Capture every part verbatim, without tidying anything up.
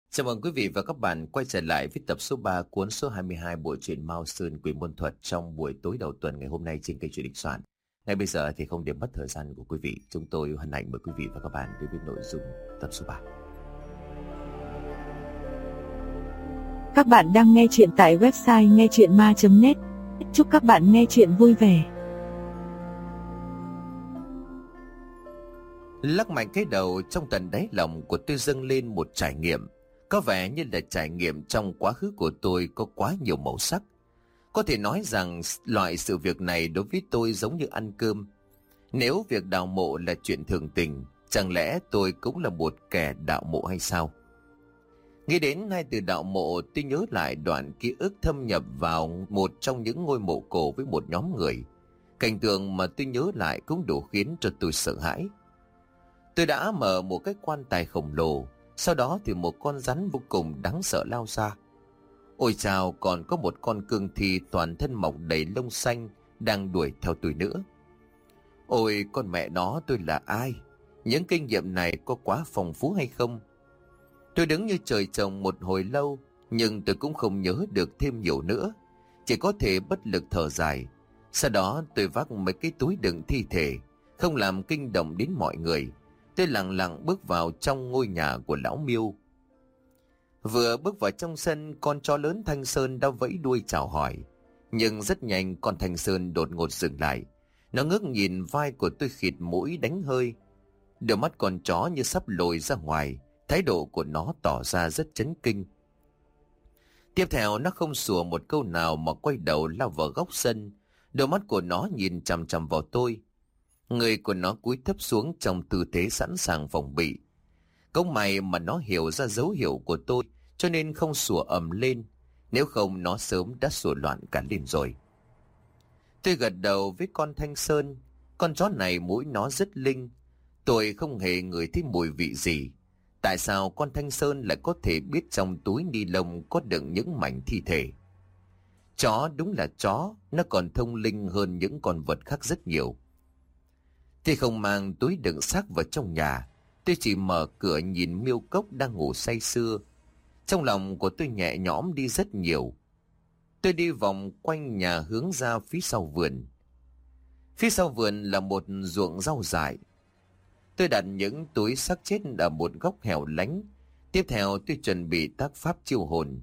Chào mừng quý vị và các bạn quay trở lại với tập số ba cuốn số hai mươi hai bộ truyện Mao Sơn Quỷ Môn Thuật trong buổi tối đầu tuần ngày hôm nay trên kênh Truyện Đình Soạn. Ngay bây giờ thì không để mất thời gian của quý vị, chúng tôi hân hạnh mời quý vị và các bạn đến với nội dung tập số ba. Các bạn đang nghe chuyện tại website nghe chuyện ma chấm net. Chúc các bạn nghe chuyện vui vẻ. Lắc mạnh cái đầu, trong tận đáy lòng của tôi dâng lên một trải nghiệm. Có vẻ như là trải nghiệm trong quá khứ của tôi có quá nhiều màu sắc. Có thể nói rằng loại sự việc này đối với tôi giống như ăn cơm. Nếu việc đào mộ là chuyện thường tình, chẳng lẽ tôi cũng là một kẻ đạo mộ hay sao? Nghĩ đến hai từ đạo mộ, tôi nhớ lại đoạn ký ức thâm nhập vào một trong những ngôi mộ cổ với một nhóm người. Cảnh tượng mà tôi nhớ lại cũng đủ khiến cho tôi sợ hãi. Tôi đã mở một cái quan tài khổng lồ, sau đó thì một con rắn vô cùng đáng sợ lao ra. Ôi chao, còn có một con cương thi toàn thân mọc đầy lông xanh đang đuổi theo tôi nữa. Ôi con mẹ nó, tôi là ai? Những kinh nghiệm này có quá phong phú hay không? Tôi đứng như trời trồng một hồi lâu, nhưng tôi cũng không nhớ được thêm nhiều nữa. Chỉ có thể bất lực thở dài. Sau đó tôi vác mấy cái túi đựng thi thể, không làm kinh động đến mọi người. Tôi lặng lặng bước vào trong ngôi nhà của lão Miêu. Vừa bước vào trong sân, con chó lớn Thanh Sơn đã vẫy đuôi chào hỏi. Nhưng rất nhanh con Thanh Sơn đột ngột dừng lại. Nó ngước nhìn vai của tôi khịt mũi đánh hơi. Đôi mắt con chó như sắp lồi ra ngoài. Thái độ của nó tỏ ra rất chấn kinh. Tiếp theo nó không sủa một câu nào mà quay đầu lao vào góc sân. Đôi mắt của nó nhìn chằm chằm vào tôi. Người của nó cúi thấp xuống trong tư thế sẵn sàng phòng bị. Cũng may mà nó hiểu ra dấu hiệu của tôi, cho nên không sủa ầm lên. Nếu không nó sớm đã sủa loạn cả lên rồi. Tôi gật đầu với con Thanh Sơn. Con chó này mũi nó rất linh. Tôi không hề ngửi thấy mùi vị gì. Tại sao con Thanh Sơn lại có thể biết trong túi ni lông có đựng những mảnh thi thể? Chó đúng là chó, nó còn thông linh hơn những con vật khác rất nhiều. Tôi không mang túi đựng xác vào trong nhà. Tôi chỉ mở cửa nhìn Miêu Cốc đang ngủ say sưa. Trong lòng của tôi nhẹ nhõm đi rất nhiều. Tôi đi vòng quanh nhà hướng ra phía sau vườn. Phía sau vườn là một ruộng rau dại. Tôi đặt những túi xác chết ở một góc hẻo lánh. Tiếp theo tôi chuẩn bị tác pháp chiêu hồn.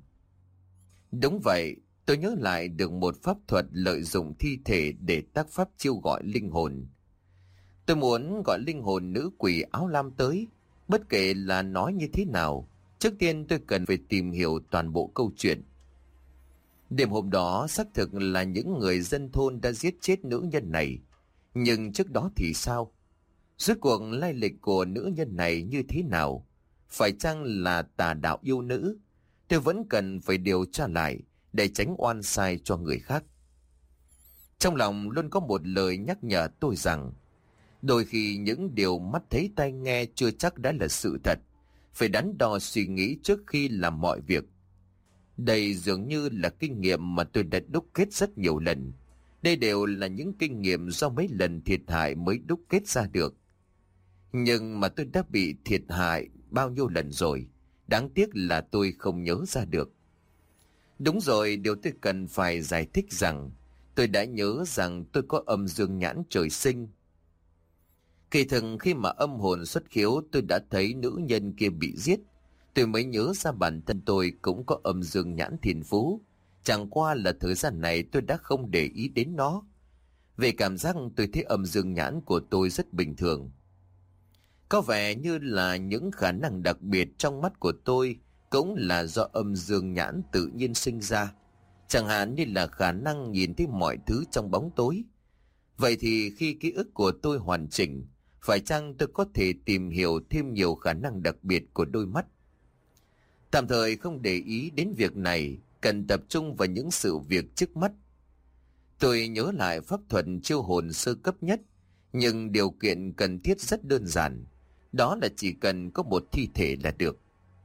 Đúng vậy, tôi nhớ lại được một pháp thuật lợi dụng thi thể để tác pháp chiêu gọi linh hồn. Tôi muốn gọi linh hồn nữ quỷ áo lam tới. Bất kể là nói như thế nào, trước tiên tôi cần phải tìm hiểu toàn bộ câu chuyện. Đêm hôm đó xác thực là những người dân thôn đã giết chết nữ nhân này. Nhưng trước đó thì sao? Rốt cuộc lai lịch của nữ nhân này như thế nào? Phải chăng là tà đạo yêu nữ? Tôi vẫn cần phải điều tra lại để tránh oan sai cho người khác. Trong lòng luôn có một lời nhắc nhở tôi rằng đôi khi những điều mắt thấy tai nghe chưa chắc đã là sự thật. Phải đắn đo suy nghĩ trước khi làm mọi việc. Đây dường như là kinh nghiệm mà tôi đã đúc kết rất nhiều lần. Đây đều là những kinh nghiệm do mấy lần thiệt hại mới đúc kết ra được. Nhưng mà tôi đã bị thiệt hại bao nhiêu lần rồi. Đáng tiếc là tôi không nhớ ra được. Đúng rồi, điều tôi cần phải giải thích rằng tôi đã nhớ rằng tôi có âm dương nhãn trời sinh. Kỳ thực khi mà âm hồn xuất khiếu, tôi đã thấy nữ nhân kia bị giết. Tôi mới nhớ ra bản thân tôi cũng có âm dương nhãn thiên phú. Chẳng qua là thời gian này tôi đã không để ý đến nó. Về cảm giác tôi thấy âm dương nhãn của tôi rất bình thường. Có vẻ như là những khả năng đặc biệt trong mắt của tôi cũng là do âm dương nhãn tự nhiên sinh ra. Chẳng hạn như là khả năng nhìn thấy mọi thứ trong bóng tối. Vậy thì khi ký ức của tôi hoàn chỉnh, phải chăng tôi có thể tìm hiểu thêm nhiều khả năng đặc biệt của đôi mắt? Tạm thời không để ý đến việc này, cần tập trung vào những sự việc trước mắt. Tôi nhớ lại pháp thuật chiêu hồn sơ cấp nhất, nhưng điều kiện cần thiết rất đơn giản. Đó là chỉ cần có một thi thể là được.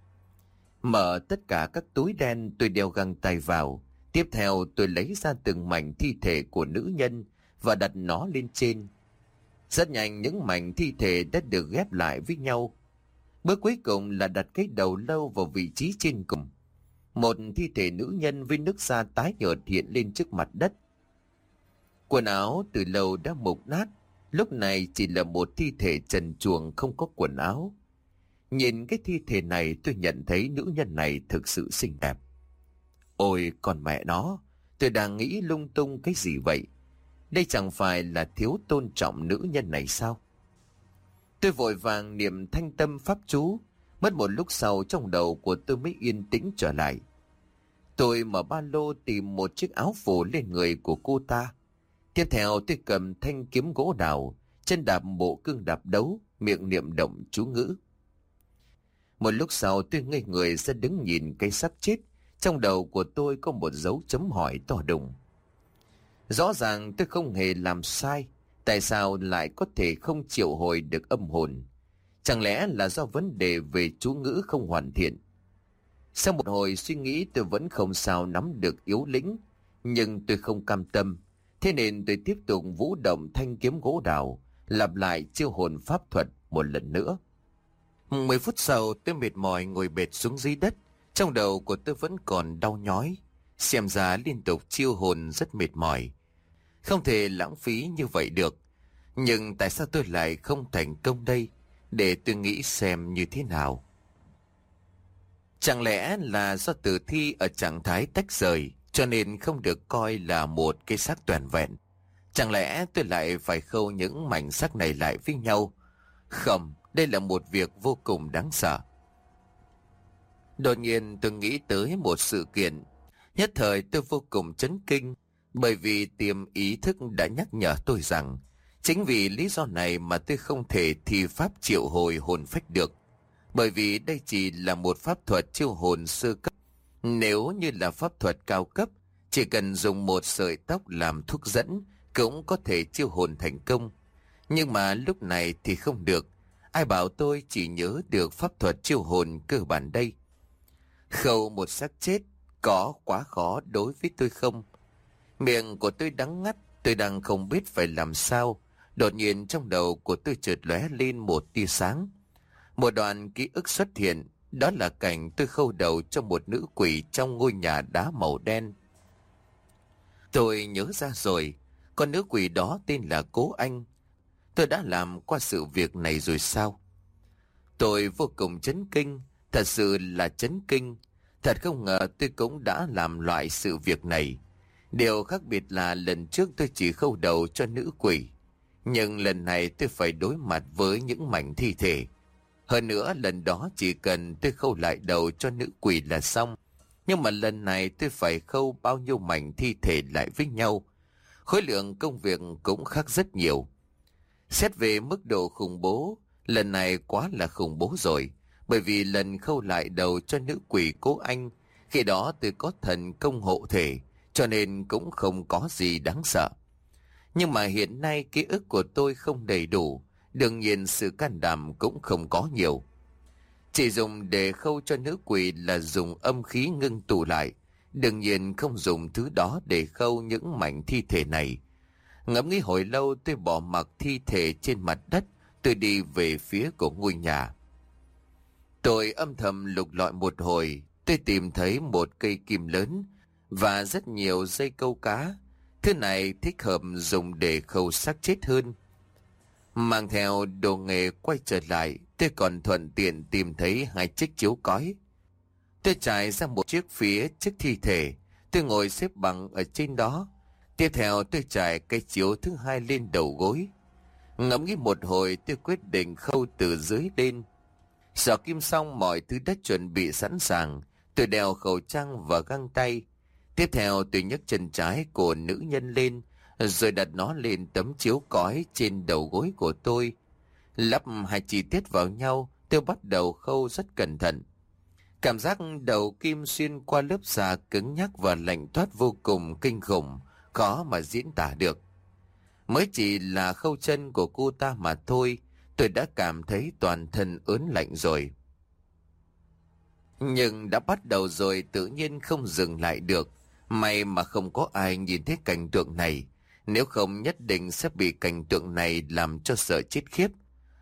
Mở tất cả các túi đen, tôi đeo găng tay vào. Tiếp theo tôi lấy ra từng mảnh thi thể của nữ nhân và đặt nó lên trên. Rất nhanh những mảnh thi thể đã được ghép lại với nhau. Bước cuối cùng là đặt cái đầu lâu vào vị trí trên cùng. Một thi thể nữ nhân với nước da tái nhợt hiện lên trước mặt đất. Quần áo từ lâu đã mục nát, lúc này chỉ là một thi thể trần truồng không có quần áo. Nhìn cái thi thể này tôi nhận thấy nữ nhân này thực sự xinh đẹp. Ôi còn mẹ nó, tôi đang nghĩ lung tung cái gì vậy? Đây chẳng phải là thiếu tôn trọng nữ nhân này sao? Tôi vội vàng niệm thanh tâm pháp chú. Mất một lúc sau trong đầu của tôi mới yên tĩnh trở lại. Tôi mở ba lô tìm một chiếc áo phủ lên người của cô ta. Tiếp theo tôi cầm thanh kiếm gỗ đào, chân đạp bộ cương đạp đấu, miệng niệm động chú ngữ. Một lúc sau tôi ngây người ra đứng nhìn cái xác chết. Trong đầu của tôi có một dấu chấm hỏi to đùng. Rõ ràng tôi không hề làm sai. Tại sao lại có thể không triệu hồi được âm hồn? Chẳng lẽ là do vấn đề về chú ngữ không hoàn thiện? Sau một hồi suy nghĩ tôi vẫn không sao nắm được yếu lĩnh. Nhưng tôi không cam tâm. Thế nên tôi tiếp tục vũ động thanh kiếm gỗ đào, lặp lại chiêu hồn pháp thuật một lần nữa. Mười phút sau tôi mệt mỏi ngồi bệt xuống dưới đất. Trong đầu của tôi vẫn còn đau nhói. Xem ra liên tục chiêu hồn rất mệt mỏi. Không thể lãng phí như vậy được. Nhưng tại sao tôi lại không thành công đây? Để tôi nghĩ xem như thế nào. Chẳng lẽ là do tử thi ở trạng thái tách rời, cho nên không được coi là một cái xác toàn vẹn? Chẳng lẽ tôi lại phải khâu những mảnh xác này lại với nhau? Không, đây là một việc vô cùng đáng sợ. Đột nhiên tôi nghĩ tới một sự kiện. Nhất thời tôi vô cùng chấn kinh, bởi vì tiềm ý thức đã nhắc nhở tôi rằng chính vì lý do này mà tôi không thể thi pháp triệu hồi hồn phách được. Bởi vì đây chỉ là một pháp thuật chiêu hồn sơ cấp. Nếu như là pháp thuật cao cấp, chỉ cần dùng một sợi tóc làm thuốc dẫn cũng có thể chiêu hồn thành công. Nhưng mà lúc này thì không được. Ai bảo tôi chỉ nhớ được pháp thuật chiêu hồn cơ bản đây? Khâu một xác chết có quá khó đối với tôi không? Miệng của tôi đắng ngắt, tôi đang không biết phải làm sao. Đột nhiên trong đầu của tôi chợt lóe lên một tia sáng. Một đoạn ký ức xuất hiện, đó là cảnh tôi khâu đầu cho một nữ quỷ trong ngôi nhà đá màu đen. Tôi nhớ ra rồi, con nữ quỷ đó tên là Cố Anh. Tôi đã làm qua sự việc này rồi sao? Tôi vô cùng chấn kinh, thật sự là chấn kinh. Thật không ngờ tôi cũng đã làm loại sự việc này. Điều khác biệt là lần trước tôi chỉ khâu đầu cho nữ quỷ. Nhưng lần này tôi phải đối mặt với những mảnh thi thể. Hơn nữa lần đó chỉ cần tôi khâu lại đầu cho nữ quỷ là xong. Nhưng mà lần này tôi phải khâu bao nhiêu mảnh thi thể lại với nhau. Khối lượng công việc cũng khác rất nhiều. Xét về mức độ khủng bố, lần này quá là khủng bố rồi. Bởi vì lần khâu lại đầu cho nữ quỷ Cố Anh, khi đó tôi có thần công hộ thể, cho nên cũng không có gì đáng sợ. Nhưng mà hiện nay ký ức của tôi không đầy đủ, đương nhiên sự can đảm cũng không có nhiều. Chỉ dùng để khâu cho nữ quỷ là dùng âm khí ngưng tụ lại, đương nhiên không dùng thứ đó để khâu những mảnh thi thể này. Ngẫm nghĩ hồi lâu tôi bỏ mặc thi thể trên mặt đất, tôi đi về phía của ngôi nhà. Tôi âm thầm lục lọi một hồi, tôi tìm thấy một cây kim lớn và rất nhiều dây câu cá. Thứ này thích hợp dùng để khâu xác chết hơn. Mang theo đồ nghề quay trở lại, tôi còn thuận tiện tìm thấy hai chiếc chiếu cói. Tôi trải ra một chiếc phía trước thi thể, tôi ngồi xếp bằng ở trên đó. Tiếp theo tôi trải cái chiếu thứ hai lên đầu gối. Ngẫm nghĩ một hồi tôi quyết định khâu từ dưới lên. Xỏ kim xong mọi thứ đã chuẩn bị sẵn sàng, tôi đeo khẩu trang và găng tay. Tiếp theo tôi nhấc chân trái của nữ nhân lên, rồi đặt nó lên tấm chiếu cói trên đầu gối của tôi. Lắp hai chi tiết vào nhau, tôi bắt đầu khâu rất cẩn thận. Cảm giác đầu kim xuyên qua lớp da cứng nhắc và lạnh toát vô cùng kinh khủng, khó mà diễn tả được. Mới chỉ là khâu chân của cô ta mà thôi, tôi đã cảm thấy toàn thân ớn lạnh rồi. Nhưng đã bắt đầu rồi tự nhiên không dừng lại được. May mà không có ai nhìn thấy cảnh tượng này, nếu không nhất định sẽ bị cảnh tượng này làm cho sợ chết khiếp.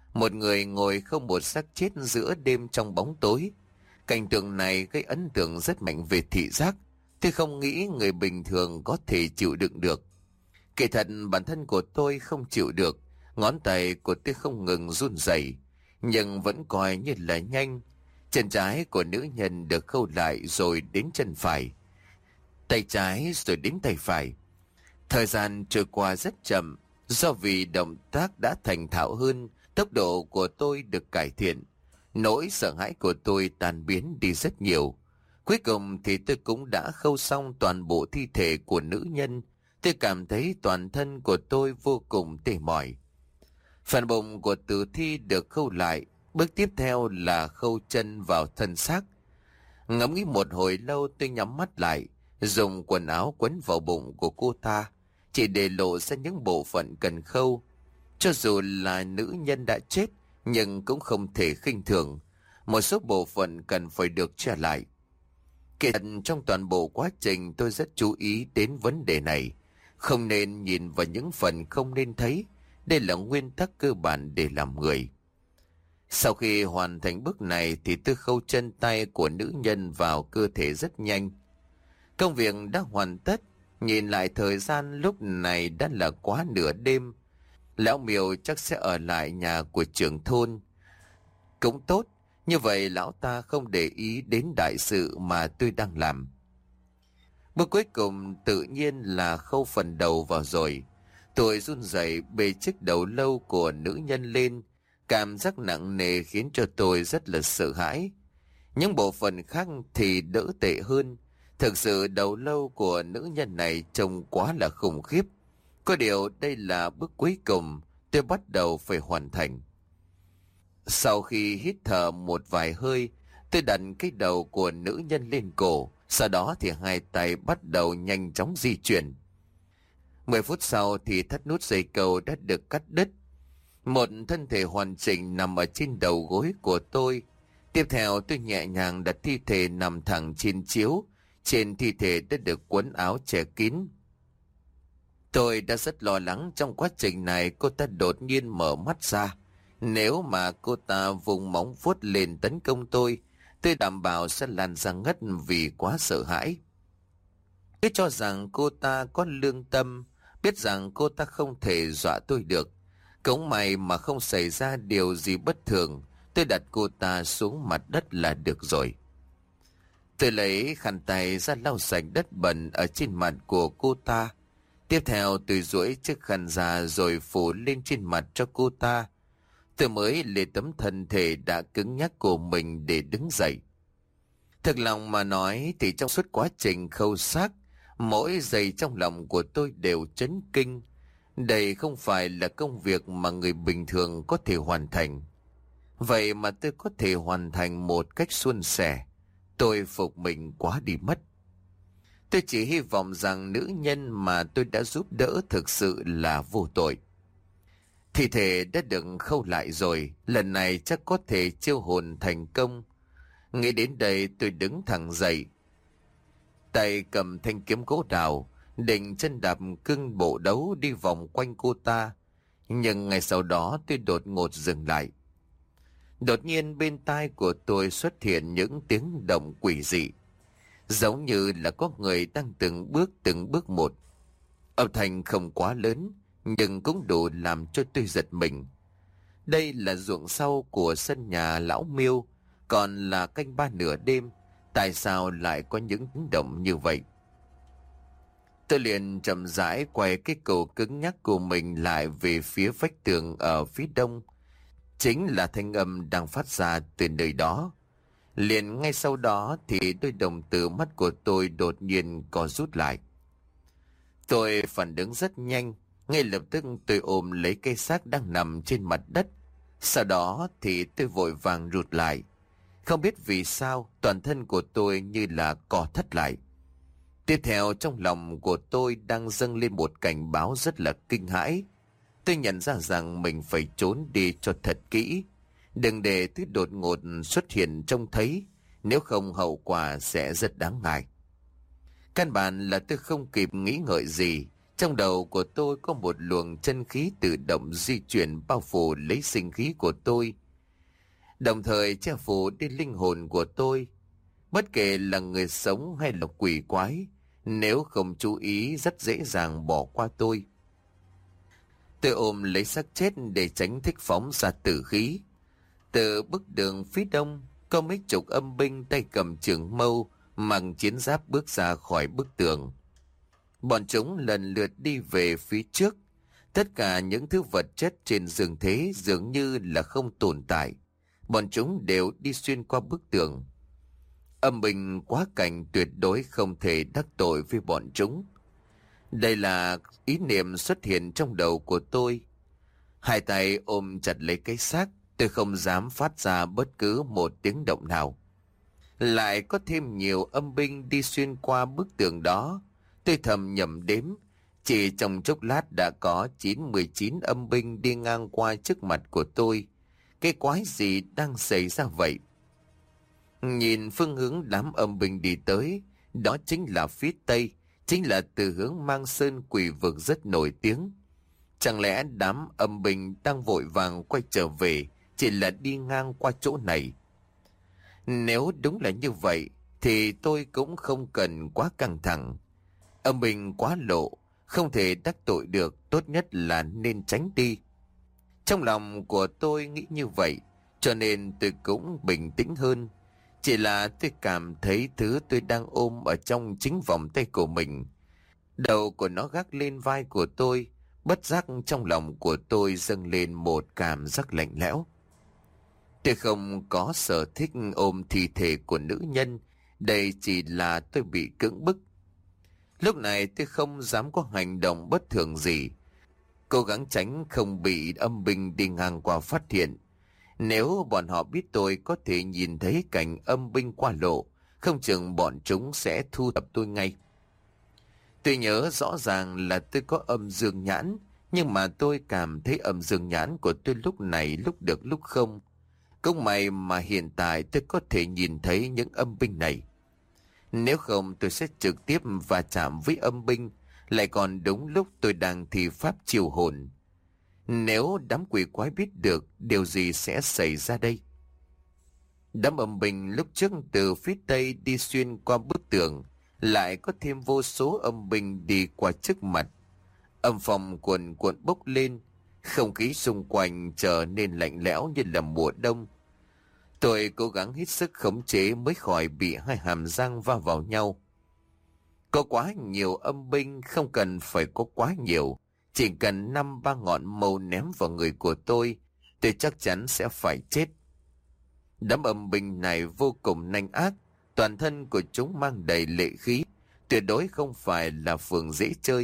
Một người ngồi không một xác chết giữa đêm trong bóng tối. Cảnh tượng này gây ấn tượng rất mạnh về thị giác. Tôi không nghĩ người bình thường có thể chịu đựng được. Kể thật bản thân của tôi không chịu được. Ngón tay của tôi không ngừng run rẩy, nhưng vẫn coi như là nhanh. Chân trái của nữ nhân được khâu lại rồi đến chân phải, tay trái rồi đến tay phải. Thời gian trôi qua rất chậm, do vì động tác đã thành thạo hơn, tốc độ của tôi được cải thiện. Nỗi sợ hãi của tôi tan biến đi rất nhiều. Cuối cùng thì tôi cũng đã khâu xong toàn bộ thi thể của nữ nhân. Tôi cảm thấy toàn thân của tôi vô cùng tê mỏi. Phần bụng của tử thi được khâu lại. Bước tiếp theo là khâu chân vào thân xác. Ngẫm nghĩ một hồi lâu, tôi nhắm mắt lại, dùng quần áo quấn vào bụng của cô ta, chỉ để lộ ra những bộ phận cần khâu. Cho dù là nữ nhân đã chết, nhưng cũng không thể khinh thường. Một số bộ phận cần phải được che lại. Kể thật trong toàn bộ quá trình tôi rất chú ý đến vấn đề này. Không nên nhìn vào những phần không nên thấy. Đây là nguyên tắc cơ bản để làm người. Sau khi hoàn thành bước này thì tôi khâu chân tay của nữ nhân vào cơ thể rất nhanh. Công việc đã hoàn tất. Nhìn lại thời gian lúc này đã là quá nửa đêm. Lão Miêu chắc sẽ ở lại nhà của trưởng thôn. Cũng tốt, như vậy lão ta không để ý đến đại sự mà tôi đang làm. Bước cuối cùng tự nhiên là khâu phần đầu vào rồi. Tôi run rẩy bê chiếc đầu lâu của nữ nhân lên. Cảm giác nặng nề khiến cho tôi rất là sợ hãi. Những bộ phận khác thì đỡ tệ hơn. Thực sự đầu lâu của nữ nhân này trông quá là khủng khiếp. Có điều đây là bước cuối cùng tôi bắt đầu phải hoàn thành. Sau khi hít thở một vài hơi, tôi đặt cái đầu của nữ nhân lên cổ. Sau đó thì hai tay bắt đầu nhanh chóng di chuyển. Mười phút sau thì thắt nút dây câu đã được cắt đứt. Một thân thể hoàn chỉnh nằm ở trên đầu gối của tôi. Tiếp theo tôi nhẹ nhàng đặt thi thể nằm thẳng trên chiếu. Trên thi thể đã được quấn áo che kín. Tôi đã rất lo lắng trong quá trình này cô ta đột nhiên mở mắt ra. Nếu mà cô ta vùng móng vuốt lên tấn công tôi, tôi đảm bảo sẽ lan ra ngất vì quá sợ hãi. Tôi cho rằng cô ta có lương tâm, biết rằng cô ta không thể dọa tôi được. Cũng may mà không xảy ra điều gì bất thường, tôi đặt cô ta xuống mặt đất là được rồi. Tôi lấy khăn tay ra lau sạch đất bẩn ở trên mặt của cô ta. Tiếp theo tôi duỗi chiếc khăn ra rồi phủ lên trên mặt cho cô ta. Tôi mới lấy tấm thân thể đã cứng nhắc của mình để đứng dậy. Thực lòng mà nói thì trong suốt quá trình khâu xác, mỗi giây trong lòng của tôi đều chấn kinh. Đây không phải là công việc mà người bình thường có thể hoàn thành. Vậy mà tôi có thể hoàn thành một cách suôn sẻ. Tôi phục mình quá đi mất. Tôi chỉ hy vọng rằng nữ nhân mà tôi đã giúp đỡ thực sự là vô tội. Thi thể đã được khâu lại rồi, lần này chắc có thể chiêu hồn thành công. Nghĩ đến đây tôi đứng thẳng dậy. Tay cầm thanh kiếm gỗ đào, định chân đạp cưng bộ đấu đi vòng quanh cô ta. Nhưng ngay sau đó tôi đột ngột dừng lại. Đột nhiên bên tai của tôi xuất hiện những tiếng động quỷ dị. Giống như là có người đang từng bước từng bước một. Âm thanh không quá lớn, nhưng cũng đủ làm cho tôi giật mình. Đây là ruộng sau của sân nhà lão Miêu, còn là canh ba nửa đêm. Tại sao lại có những tiếng động như vậy? Tôi liền chậm rãi quay cái cổ cứng nhắc của mình lại về phía vách tường ở phía đông. Chính là thanh âm đang phát ra từ nơi đó. Liền ngay sau đó thì đôi đồng tử mắt của tôi đột nhiên co rút lại. Tôi phản ứng rất nhanh. Ngay lập tức tôi ôm lấy cây xác đang nằm trên mặt đất. Sau đó thì tôi vội vàng rụt lại. Không biết vì sao toàn thân của tôi như là co thắt lại. Tiếp theo trong lòng của tôi đang dâng lên một cảnh báo rất là kinh hãi. Tôi nhận ra rằng mình phải trốn đi cho thật kỹ. Đừng để thứ đột ngột xuất hiện trông thấy. Nếu không hậu quả sẽ rất đáng ngại. Căn bản là tôi không kịp nghĩ ngợi gì. Trong đầu của tôi có một luồng chân khí tự động di chuyển bao phủ lấy sinh khí của tôi, đồng thời che phủ đi linh hồn của tôi. Bất kể là người sống hay là quỷ quái, nếu không chú ý rất dễ dàng bỏ qua tôi. Tôi ôm lấy xác chết để tránh thích phóng ra tử khí. Từ bức tường phía đông, có mấy chục âm binh tay cầm trường mâu, mặc chiến giáp bước ra khỏi bức tường. Bọn chúng lần lượt đi về phía trước. Tất cả những thứ vật chất trên giường thế dường như là không tồn tại. Bọn chúng đều đi xuyên qua bức tường. Âm binh quá cảnh tuyệt đối không thể đắc tội với bọn chúng. Đây là ý niệm xuất hiện trong đầu của tôi. Hai tay ôm chặt lấy cái xác, tôi không dám phát ra bất cứ một tiếng động nào. Lại có thêm nhiều âm binh đi xuyên qua bức tường đó. Tôi thầm nhẩm đếm, chỉ trong chốc lát đã có chín mươi chín âm binh đi ngang qua trước mặt của tôi. Cái quái gì đang xảy ra vậy? Nhìn phương hướng đám âm binh đi tới, đó chính là phía tây, chính là từ hướng Mang Sơn quỷ vực rất nổi tiếng. Chẳng lẽ đám âm binh đang vội vàng quay trở về chỉ là đi ngang qua chỗ này? Nếu đúng là như vậy thì tôi cũng không cần quá căng thẳng. Âm binh quá lộ, không thể đắc tội được, tốt nhất là nên tránh đi. Trong lòng của tôi nghĩ như vậy, cho nên tôi cũng bình tĩnh hơn. Chỉ là tôi cảm thấy thứ tôi đang ôm ở trong chính vòng tay của mình. Đầu của nó gác lên vai của tôi, bất giác trong lòng của tôi dâng lên một cảm giác lạnh lẽo. Tôi không có sở thích ôm thi thể của nữ nhân, đây chỉ là tôi bị cưỡng bức. Lúc này tôi không dám có hành động bất thường gì, cố gắng tránh không bị âm binh đi ngang qua phát hiện. Nếu bọn họ biết tôi có thể nhìn thấy cảnh âm binh qua lộ, không chừng bọn chúng sẽ thu thập tôi ngay. Tôi nhớ rõ ràng là tôi có âm dương nhãn, nhưng mà tôi cảm thấy âm dương nhãn của tôi lúc này lúc được lúc không. Cũng may mà hiện tại tôi có thể nhìn thấy những âm binh này. Nếu không tôi sẽ trực tiếp va chạm với âm binh, lại còn đúng lúc tôi đang thi pháp chiêu hồn. Nếu đám quỷ quái biết được, điều gì sẽ xảy ra đây? Đám âm binh lúc trước từ phía tây đi xuyên qua bức tường, lại có thêm vô số âm binh đi qua trước mặt. Âm phong cuồn cuộn bốc lên, không khí xung quanh trở nên lạnh lẽo như là mùa đông. Tôi cố gắng hết sức khống chế mới khỏi bị hai hàm răng va vào nhau. Có quá nhiều âm binh, không cần phải có quá nhiều. Chỉ cần năm ba ngọn mâu ném vào người của tôi, tôi chắc chắn sẽ phải chết. Đám âm binh này vô cùng nhanh ác, toàn thân của chúng mang đầy lệ khí, tuyệt đối không phải là phường dễ chơi.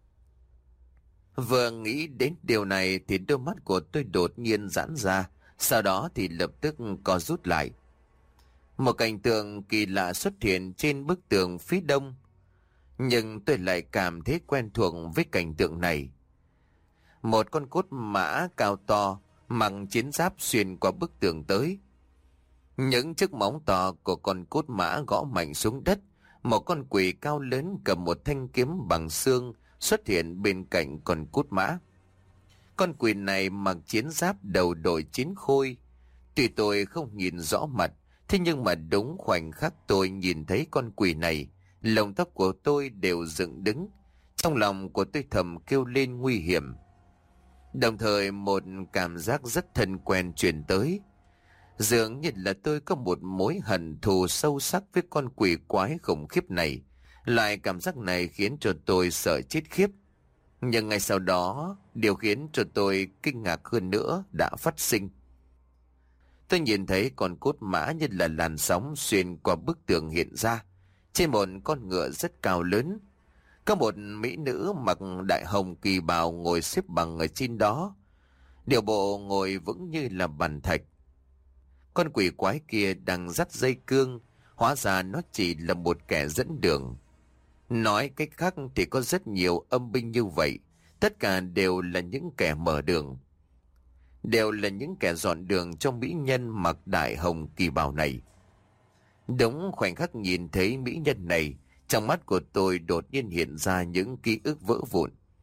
Vừa nghĩ đến điều này thì đôi mắt của tôi đột nhiên giãn ra, sau đó thì lập tức co rút lại. Một cảnh tượng kỳ lạ xuất hiện trên bức tường phía đông, nhưng tôi lại cảm thấy quen thuộc với cảnh tượng này. Một con cốt mã cao to, mặc chiến giáp xuyên qua bức tường tới. Những chiếc móng to của con cốt mã gõ mạnh xuống đất. Một con quỷ cao lớn cầm một thanh kiếm bằng xương xuất hiện bên cạnh con cốt mã. Con quỷ này mặc chiến giáp đầu đội chiến khôi. Tuy tôi không nhìn rõ mặt, thế nhưng mà đúng khoảnh khắc tôi nhìn thấy con quỷ này, lông tóc của tôi đều dựng đứng. Trong lòng của tôi thầm kêu lên nguy hiểm. Đồng thời một cảm giác rất thân quen truyền tới. Dường như là tôi có một mối hận thù sâu sắc với con quỷ quái khủng khiếp này. Loại cảm giác này khiến cho tôi sợ chết khiếp. Nhưng ngay sau đó, điều khiến cho tôi kinh ngạc hơn nữa đã phát sinh. Tôi nhìn thấy con cốt mã như là làn sóng xuyên qua bức tường hiện ra. Trên một con ngựa rất cao lớn, có một mỹ nữ mặc đại hồng kỳ bào ngồi xếp bằng ở trên đó. Điều bộ ngồi vững như là bàn thạch. Con quỷ quái kia đang dắt dây cương, hóa ra nó chỉ là một kẻ dẫn đường. Nói cách khác thì có rất nhiều âm binh như vậy, tất cả đều là những kẻ mở đường. Đều là những kẻ dọn đường cho mỹ nhân mặc đại hồng kỳ bào này. Đúng khoảnh khắc nhìn thấy mỹ nhân này, trong mắt của tôi đột nhiên hiện ra những ký ức vỡ vụn.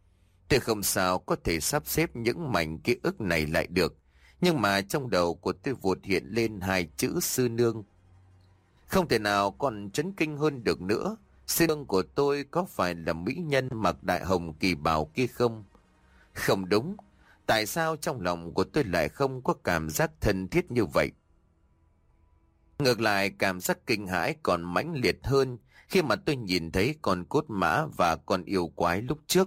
Tôi không sao có thể sắp xếp những mảnh ký ức này lại được, nhưng mà trong đầu của tôi vụt hiện lên hai chữ sư nương. Không thể nào còn chấn kinh hơn được nữa. Sư nương của tôi có phải là mỹ nhân mặc đại hồng kỳ bào kia không? Không đúng. Tại sao trong lòng của tôi lại không có cảm giác thân thiết như vậy? Ngược lại, cảm giác kinh hãi còn mãnh liệt hơn khi mà tôi nhìn thấy con cốt mã và con yêu quái lúc trước.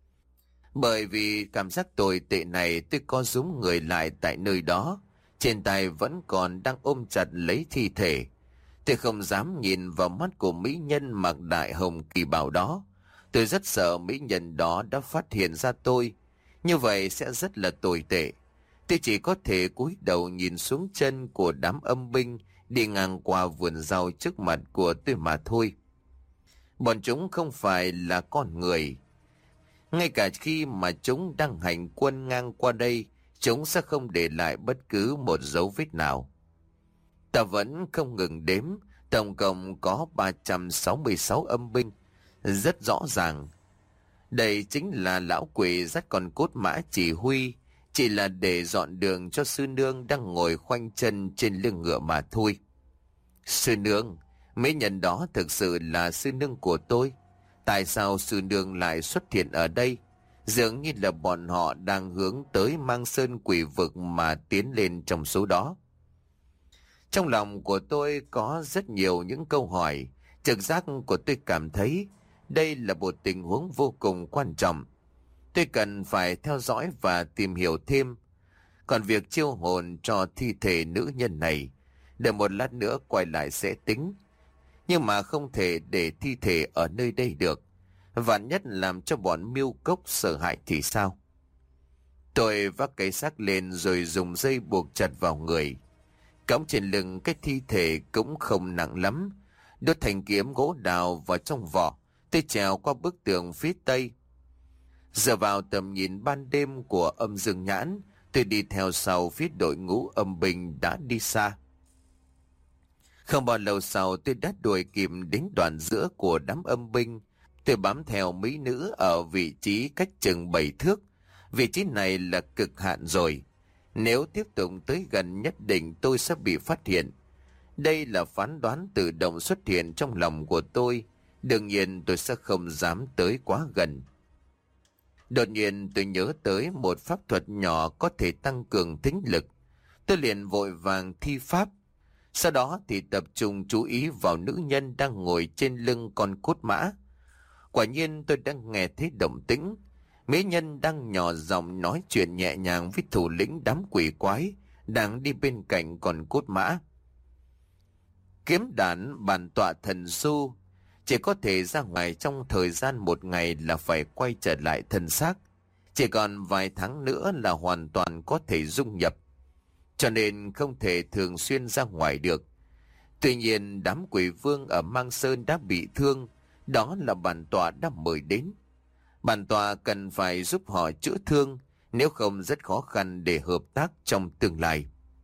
Bởi vì cảm giác tồi tệ này, tôi co rúm người lại tại nơi đó. Trên tay vẫn còn đang ôm chặt lấy thi thể. Tôi không dám nhìn vào mắt của mỹ nhân mặc đại hồng kỳ bào đó. Tôi rất sợ mỹ nhân đó đã phát hiện ra tôi. Như vậy sẽ rất là tồi tệ. Tôi chỉ có thể cúi đầu nhìn xuống chân của đám âm binh đi ngang qua vườn rau trước mặt của tôi mà thôi. Bọn chúng không phải là con người. Ngay cả khi mà chúng đang hành quân ngang qua đây, chúng sẽ không để lại bất cứ một dấu vết nào. Ta vẫn không ngừng đếm, tổng cộng có ba trăm sáu mươi sáu âm binh. Rất rõ ràng, đây chính là lão quỷ dắt con cốt mã chỉ huy, chỉ là để dọn đường cho sư nương đang ngồi khoanh chân trên lưng ngựa mà thôi. Sư nương, mỹ nhân đó thực sự là sư nương của tôi. Tại sao sư nương lại xuất hiện ở đây? Dường như là bọn họ đang hướng tới Mang Sơn quỷ vực mà tiến lên trong số đó. Trong lòng của tôi có rất nhiều những câu hỏi. Trực giác của tôi cảm thấy đây là một tình huống vô cùng quan trọng. Tôi cần phải theo dõi và tìm hiểu thêm. Còn việc chiêu hồn cho thi thể nữ nhân này, để một lát nữa quay lại sẽ tính. Nhưng mà không thể để thi thể ở nơi đây được. Vạn nhất làm cho bọn miêu cốc sợ hãi thì sao? Tôi vác cái xác lên rồi dùng dây buộc chặt vào người. Cõng trên lưng cái thi thể cũng không nặng lắm. Đốt thành kiếm gỗ đào vào trong vỏ. Tôi trèo qua bức tường phía tây. Giờ vào tầm nhìn ban đêm của âm dương nhãn, tôi đi theo sau phía đội ngũ âm binh đã đi xa. Không bao lâu sau tôi đã đuổi kịp đến đoạn giữa của đám âm binh. Tôi bám theo mỹ nữ ở vị trí cách chừng bảy thước. Vị trí này là cực hạn rồi. Nếu tiếp tục tới gần nhất định tôi sẽ bị phát hiện. Đây là phán đoán tự động xuất hiện trong lòng của tôi. Đương nhiên tôi sẽ không dám tới quá gần. Đột nhiên tôi nhớ tới một pháp thuật nhỏ có thể tăng cường thính lực. Tôi liền vội vàng thi pháp. Sau đó thì tập trung chú ý vào nữ nhân đang ngồi trên lưng con cốt mã. Quả nhiên tôi đang nghe thấy động tĩnh. Mỹ nhân đang nhỏ giọng nói chuyện nhẹ nhàng với thủ lĩnh đám quỷ quái đang đi bên cạnh con cốt mã. Kiếm đàn bản tọa thần du, chỉ có thể ra ngoài trong thời gian một ngày là phải quay trở lại thân xác. Chỉ còn vài tháng nữa là hoàn toàn có thể dung nhập. Cho nên không thể thường xuyên ra ngoài được. Tuy nhiên đám quỷ vương ở Mang Sơn đã bị thương. Đó là bản tọa đã mời đến. Bản tọa cần phải giúp họ chữa thương, nếu không rất khó khăn để hợp tác trong tương lai.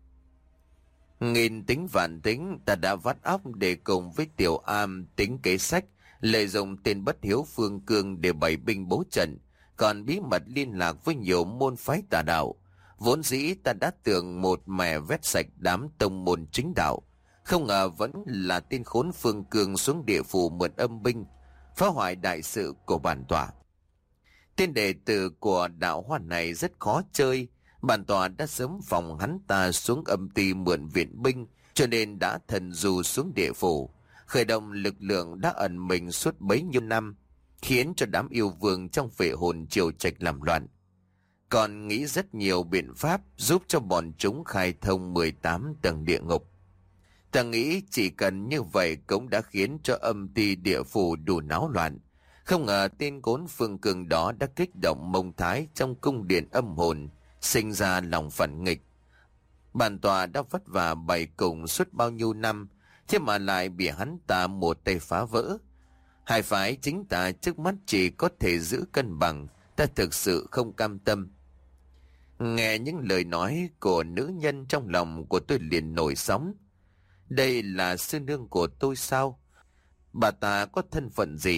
Nghìn tính vạn tính, ta đã vắt óc để cùng với Tiểu Am tính kế sách, lợi dụng tên bất hiếu Phương Cương để bày binh bố trận, còn bí mật liên lạc với nhiều môn phái tà đạo. Vốn dĩ ta đã tưởng một mẻ vét sạch đám tông môn chính đạo, không ngờ vẫn là tên khốn Phương Cương xuống địa phủ mượn âm binh, phá hoại đại sự của bản tọa. Tên đệ tử của đạo hoa này rất khó chơi. Bản tọa đã sớm phòng hắn ta xuống âm ty mượn viện binh, cho nên đã thần du xuống địa phủ, khởi động lực lượng đã ẩn mình suốt bấy nhiêu năm, khiến cho đám yêu vương trong vệ hồn triều trạch làm loạn. Còn nghĩ rất nhiều biện pháp giúp cho bọn chúng khai thông mười tám tầng địa ngục. Ta nghĩ chỉ cần như vậy cũng đã khiến cho âm ty địa phủ đủ náo loạn. Không ngờ tên cốn Phương Cường đó đã kích động mông thái trong cung điện âm hồn, sinh ra lòng phản nghịch. Bản tọa đã vất vả bày cùng suốt bao nhiêu năm, thế mà lại bị hắn ta một tay phá vỡ. Hai phái chính ta trước mắt chỉ có thể giữ cân bằng, ta thực sự không cam tâm. Nghe những lời nói của nữ nhân trong lòng của tôi liền nổi sóng. Đây là sư nương của tôi sao? Bà ta có thân phận gì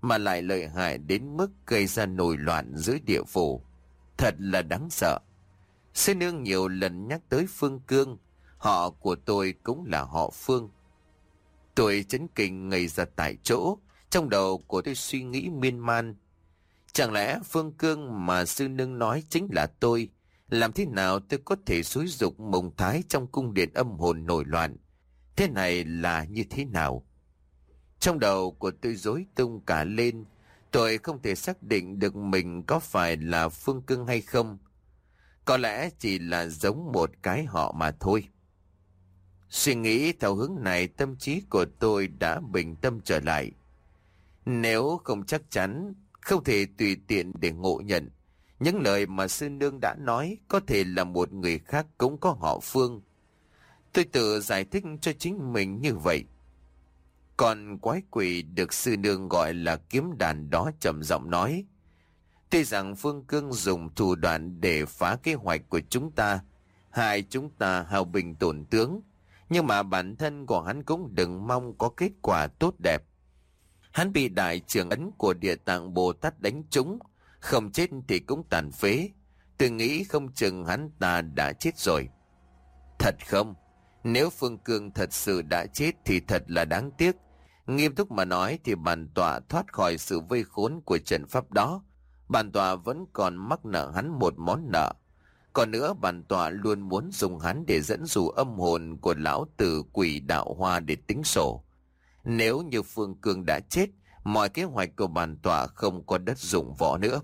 mà lại lợi hại đến mức gây ra nổi loạn dưới địa phủ. Thật là đáng sợ. Sư nương nhiều lần nhắc tới Phương Cương, họ của tôi cũng là họ Phương. Tôi chấn kinh ngây ra tại chỗ, trong đầu của tôi suy nghĩ miên man. Chẳng lẽ Phương Cương mà sư nương nói chính là tôi? Làm thế nào tôi có thể xúi dục Mông Thái trong cung điện âm hồn nổi loạn? Thế này là như thế nào? Trong đầu của tôi rối tung cả lên. Tôi không thể xác định được mình có phải là Phương Cương hay không. Có lẽ chỉ là giống một cái họ mà thôi. Suy nghĩ theo hướng này, tâm trí của tôi đã bình tâm trở lại. Nếu không chắc chắn, không thể tùy tiện để ngộ nhận. Những lời mà sư nương đã nói có thể là một người khác cũng có họ Phương. Tôi tự giải thích cho chính mình như vậy. Còn quái quỷ được sư nương gọi là kiếm đàn đó trầm giọng nói. Tuy rằng Phương Cương dùng thủ đoạn để phá kế hoạch của chúng ta, hại chúng ta hao bình tổn tướng, nhưng mà bản thân của hắn cũng đừng mong có kết quả tốt đẹp. Hắn bị đại trưởng ấn của Địa Tạng Bồ Tát đánh trúng, không chết thì cũng tàn phế. Tôi nghĩ không chừng hắn ta đã chết rồi. Thật không? Nếu Phương Cương thật sự đã chết thì thật là đáng tiếc. Nghiêm túc mà nói thì bản tọa thoát khỏi sự vây khốn của trận pháp đó. Bản tọa vẫn còn mắc nợ hắn một món nợ. Còn nữa, bản tọa luôn muốn dùng hắn để dẫn dụ âm hồn của lão tử quỷ đạo hoa để tính sổ. Nếu như Phương Cương đã chết, mọi kế hoạch của bản tọa không có đất dụng võ nữa.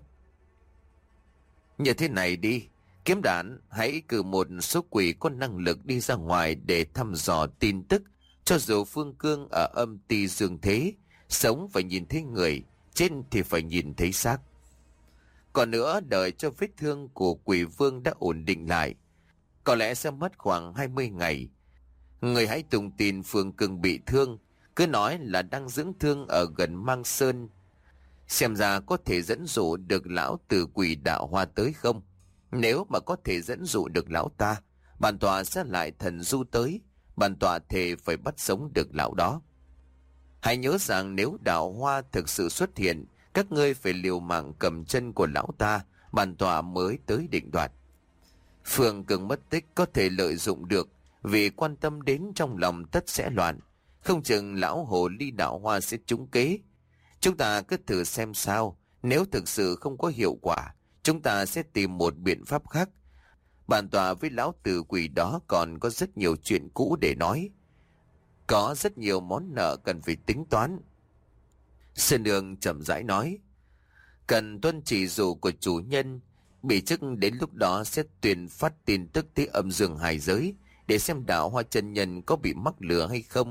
Như thế này đi, kiếm đàn, hãy cử một số quỷ có năng lực đi ra ngoài để thăm dò tin tức. Cho dù Phương Cương ở âm ti dương thế, sống phải nhìn thấy người, chết thì phải nhìn thấy xác. Còn nữa, đợi cho vết thương của quỷ vương đã ổn định lại, có lẽ sẽ mất khoảng hai mươi ngày. Người hãy tung tin Phương Cương bị thương, cứ nói là đang dưỡng thương ở gần Mang Sơn. Xem ra có thể dẫn dụ được lão tử quỷ đạo hoa tới không? Nếu mà có thể dẫn dụ được lão ta, bản tọa sẽ lại thần du tới. Bản tọa thề phải bắt sống được lão đó. Hãy nhớ rằng nếu đạo hoa thực sự xuất hiện, các ngươi phải liều mạng cầm chân của lão ta, bản tọa mới tới định đoạt. Phương Cương mất tích có thể lợi dụng được, vì quan tâm đến trong lòng tất sẽ loạn. Không chừng lão hồ ly đạo hoa sẽ trúng kế. Chúng ta cứ thử xem sao. Nếu thực sự không có hiệu quả, chúng ta sẽ tìm một biện pháp khác. Bản tọa với lão tử quỷ đó còn có rất nhiều chuyện cũ để nói. Có rất nhiều món nợ cần phải tính toán. Sư nương chậm rãi nói. Cần tuân chỉ dụ của chủ nhân. Bị chức đến lúc đó sẽ tuyên phát tin tức tới âm dương hai giới, để xem đạo hoa chân nhân có bị mắc lừa hay không.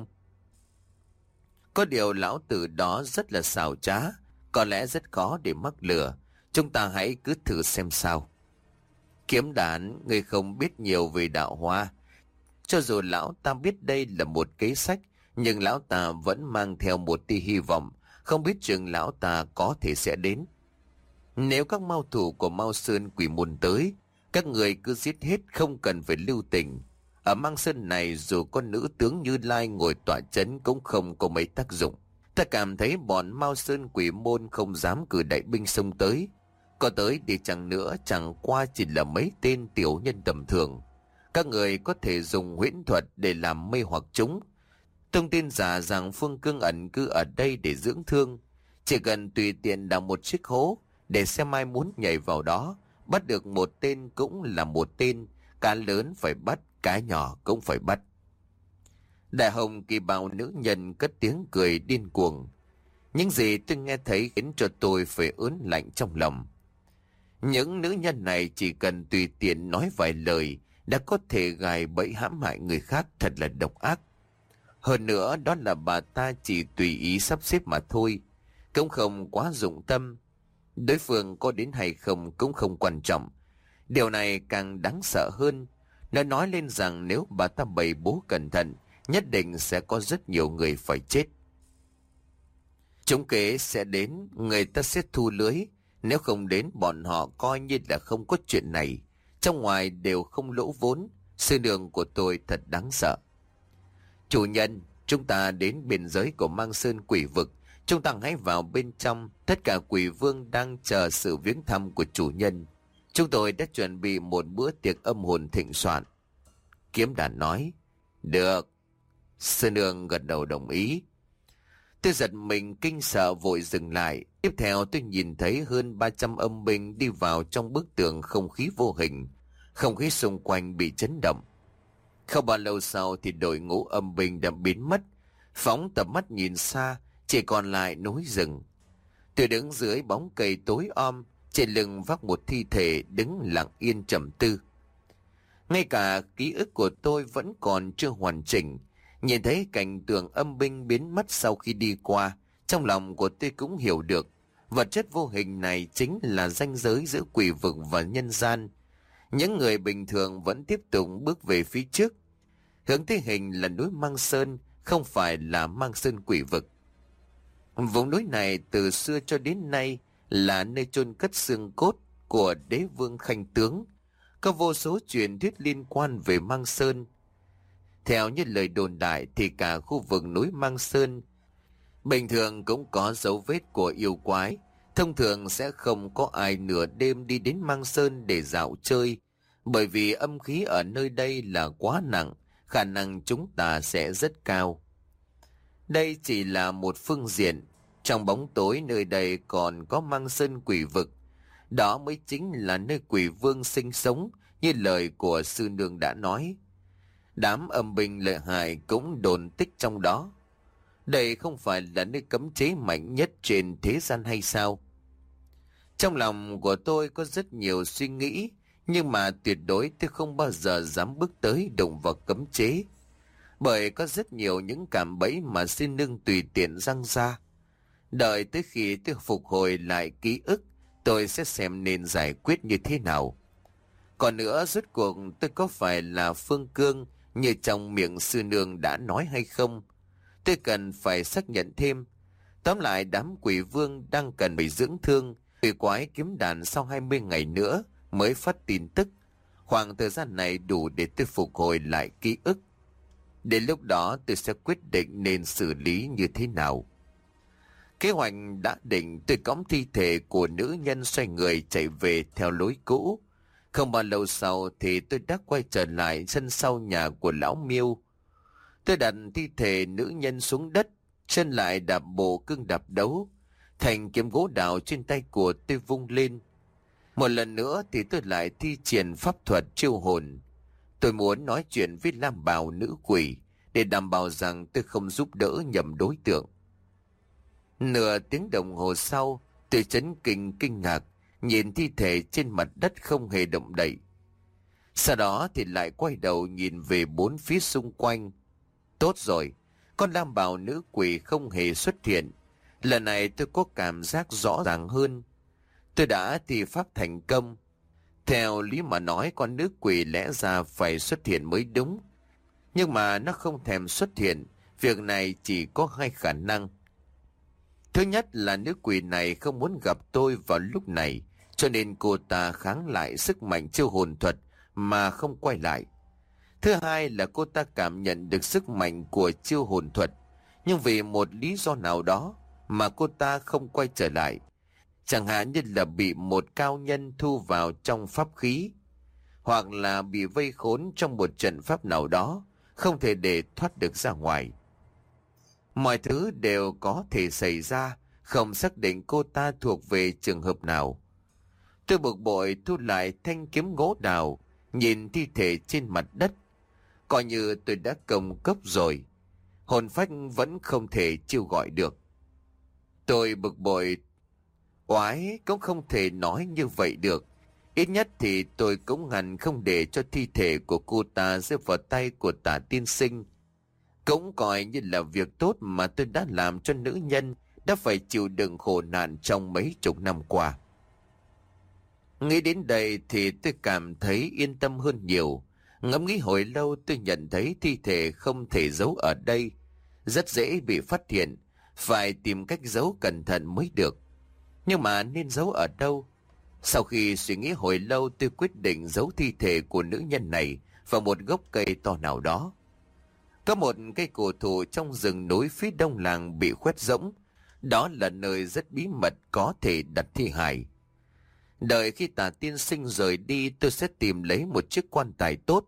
Có điều lão tử đó rất là xảo trá, có lẽ rất khó để mắc lừa. Chúng ta hãy cứ thử xem sao. Kiếm đàn, người không biết nhiều về đạo hoa. Cho dù lão ta biết đây là một kế sách, nhưng lão ta vẫn mang theo một tia hy vọng, không biết chừng lão ta có thể sẽ đến. Nếu các mao thủ của Mao Sơn Quỷ Môn tới, các người cứ giết hết, không cần phải lưu tình. Ở Mang Sơn này dù có nữ tướng Như Lai ngồi tọa chấn cũng không có mấy tác dụng. Ta cảm thấy bọn Mao Sơn Quỷ Môn không dám cử đại binh xông tới. Có tới đi chăng nữa chẳng qua chỉ là mấy tên tiểu nhân tầm thường. Các người có thể dùng huyễn thuật để làm mê hoặc chúng. Thông tin giả rằng Phương Cương ẩn cư ở đây để dưỡng thương. Chỉ cần tùy tiện đào một chiếc hố, để xem ai muốn nhảy vào đó. Bắt được một tên cũng là một tên. Cá lớn phải bắt, cá nhỏ cũng phải bắt. Đại Hồng Kỳ Bào nữ nhân cất tiếng cười điên cuồng. Những gì tôi nghe thấy khiến cho tôi phải ớn lạnh trong lòng. Những nữ nhân này chỉ cần tùy tiện nói vài lời đã có thể gài bẫy hãm hại người khác, thật là độc ác. Hơn nữa đó là bà ta chỉ tùy ý sắp xếp mà thôi, cũng không quá dụng tâm. Đối phương có đến hay không cũng không quan trọng. Điều này càng đáng sợ hơn. Nó nói lên rằng nếu bà ta bày bố cẩn thận, nhất định sẽ có rất nhiều người phải chết. Chúng kế sẽ đến, người ta sẽ thu lưới. Nếu không đến, bọn họ coi như là không có chuyện này. Trong ngoài đều không lỗ vốn. Sư đường của tôi thật đáng sợ. Chủ nhân, chúng ta đến biên giới của Mang Sơn Quỷ Vực. Chúng ta hãy vào bên trong, tất cả quỷ vương đang chờ sự viếng thăm của chủ nhân. Chúng tôi đã chuẩn bị một bữa tiệc âm hồn thịnh soạn. Kiếm đàn nói, được. Sư nương gật đầu đồng ý. Tôi giật mình kinh sợ vội dừng lại. Tiếp theo tôi nhìn thấy hơn ba trăm âm binh đi vào trong bức tường không khí vô hình. Không khí xung quanh bị chấn động. Không bao lâu sau thì đội ngũ âm binh đã biến mất. Phóng tầm mắt nhìn xa, chỉ còn lại núi rừng. Tôi đứng dưới bóng cây tối om, trên lưng vác một thi thể đứng lặng yên trầm tư. Ngay cả ký ức của tôi vẫn còn chưa hoàn chỉnh. Nhìn thấy cảnh tượng âm binh biến mất sau khi đi qua, trong lòng của tôi cũng hiểu được vật chất vô hình này chính là ranh giới giữa quỷ vực và nhân gian. Những người bình thường vẫn tiếp tục bước về phía trước. Hướng tới hình là núi Mang Sơn, không phải là Mang Sơn quỷ vực. Vùng núi này từ xưa cho đến nay là nơi chôn cất xương cốt của đế vương Khanh Tướng. Có vô số truyền thuyết liên quan về Mang Sơn. Theo như lời đồn đại thì cả khu vực núi Mang Sơn bình thường cũng có dấu vết của yêu quái. Thông thường sẽ không có ai nửa đêm đi đến Mang Sơn để dạo chơi, bởi vì âm khí ở nơi đây là quá nặng, khả năng chúng ta sẽ rất cao. Đây chỉ là một phương diện, trong bóng tối nơi đây còn có Mang Sơn quỷ vực. Đó mới chính là nơi quỷ vương sinh sống, như lời của sư nương đã nói. Đám âm binh lợi hại cũng đồn tích trong đó. Đây không phải là nơi cấm chế mạnh nhất trên thế gian hay sao? Trong lòng của tôi có rất nhiều suy nghĩ, nhưng mà tuyệt đối tôi không bao giờ dám bước tới đụng vào cấm chế. Bởi có rất nhiều những cạm bẫy mà sư nương tùy tiện răng ra. Đợi tới khi tôi phục hồi lại ký ức, tôi sẽ xem nên giải quyết như thế nào. Còn nữa, rốt cuộc tôi có phải là Phương Cương như trong miệng sư nương đã nói hay không? Tôi cần phải xác nhận thêm. Tóm lại, đám quỷ vương đang cần bị dưỡng thương. Quỷ quái kiếm đàn sau hai mươi ngày nữa mới phát tin tức. Khoảng thời gian này đủ để tôi phục hồi lại ký ức. Đến lúc đó tôi sẽ quyết định nên xử lý như thế nào. Kế hoạch đã định, tôi cõng thi thể của nữ nhân xoay người chạy về theo lối cũ. Không bao lâu sau thì tôi đã quay trở lại sân sau nhà của lão Miêu. Tôi đặt thi thể nữ nhân xuống đất, chân lại đạp bộ cương đạp đấu. Thành kiếm gỗ đào trên tay của tôi vung lên. Một lần nữa thì tôi lại thi triển pháp thuật chiêu hồn. Tôi muốn nói chuyện với Lam Bào nữ quỷ để đảm bảo rằng tôi không giúp đỡ nhầm đối tượng. Nửa tiếng đồng hồ sau, tôi chấn kinh kinh ngạc, nhìn thi thể trên mặt đất không hề động đậy. Sau đó thì lại quay đầu nhìn về bốn phía xung quanh. Tốt rồi, con Lam Bào nữ quỷ không hề xuất hiện. Lần này tôi có cảm giác rõ ràng hơn. Tôi đã thi pháp thành công. Theo lý mà nói, con nữ quỷ lẽ ra phải xuất hiện mới đúng. Nhưng mà nó không thèm xuất hiện. Việc này chỉ có hai khả năng. Thứ nhất là nữ quỷ này không muốn gặp tôi vào lúc này, cho nên cô ta kháng lại sức mạnh chiêu hồn thuật mà không quay lại. Thứ hai là cô ta cảm nhận được sức mạnh của chiêu hồn thuật, nhưng vì một lý do nào đó mà cô ta không quay trở lại. Chẳng hạn như là bị một cao nhân thu vào trong pháp khí, hoặc là bị vây khốn trong một trận pháp nào đó, không thể để thoát được ra ngoài. Mọi thứ đều có thể xảy ra, không xác định cô ta thuộc về trường hợp nào. Tôi bực bội thu lại thanh kiếm gỗ đào, nhìn thi thể trên mặt đất. Coi như tôi đã công cấp rồi, hồn phách vẫn không thể chiêu gọi được. Tôi bực bội, oái cũng không thể nói như vậy được. Ít nhất thì tôi cũng hẳn không để cho thi thể của cô ta rơi vào tay của Tả tiên sinh. Cũng coi như là việc tốt mà tôi đã làm cho nữ nhân đã phải chịu đựng khổ nạn trong mấy chục năm qua. Nghĩ đến đây thì tôi cảm thấy yên tâm hơn nhiều. Ngẫm nghĩ hồi lâu tôi nhận thấy thi thể không thể giấu ở đây. Rất dễ bị phát hiện, phải tìm cách giấu cẩn thận mới được. Nhưng mà nên giấu ở đâu? Sau khi suy nghĩ hồi lâu, tôi quyết định giấu thi thể của nữ nhân này vào một gốc cây to nào đó. Có một cây cổ thụ trong rừng núi phía đông làng bị khoét rỗng. Đó là nơi rất bí mật có thể đặt thi hài. Đợi khi Tả tiên sinh rời đi, tôi sẽ tìm lấy một chiếc quan tài tốt,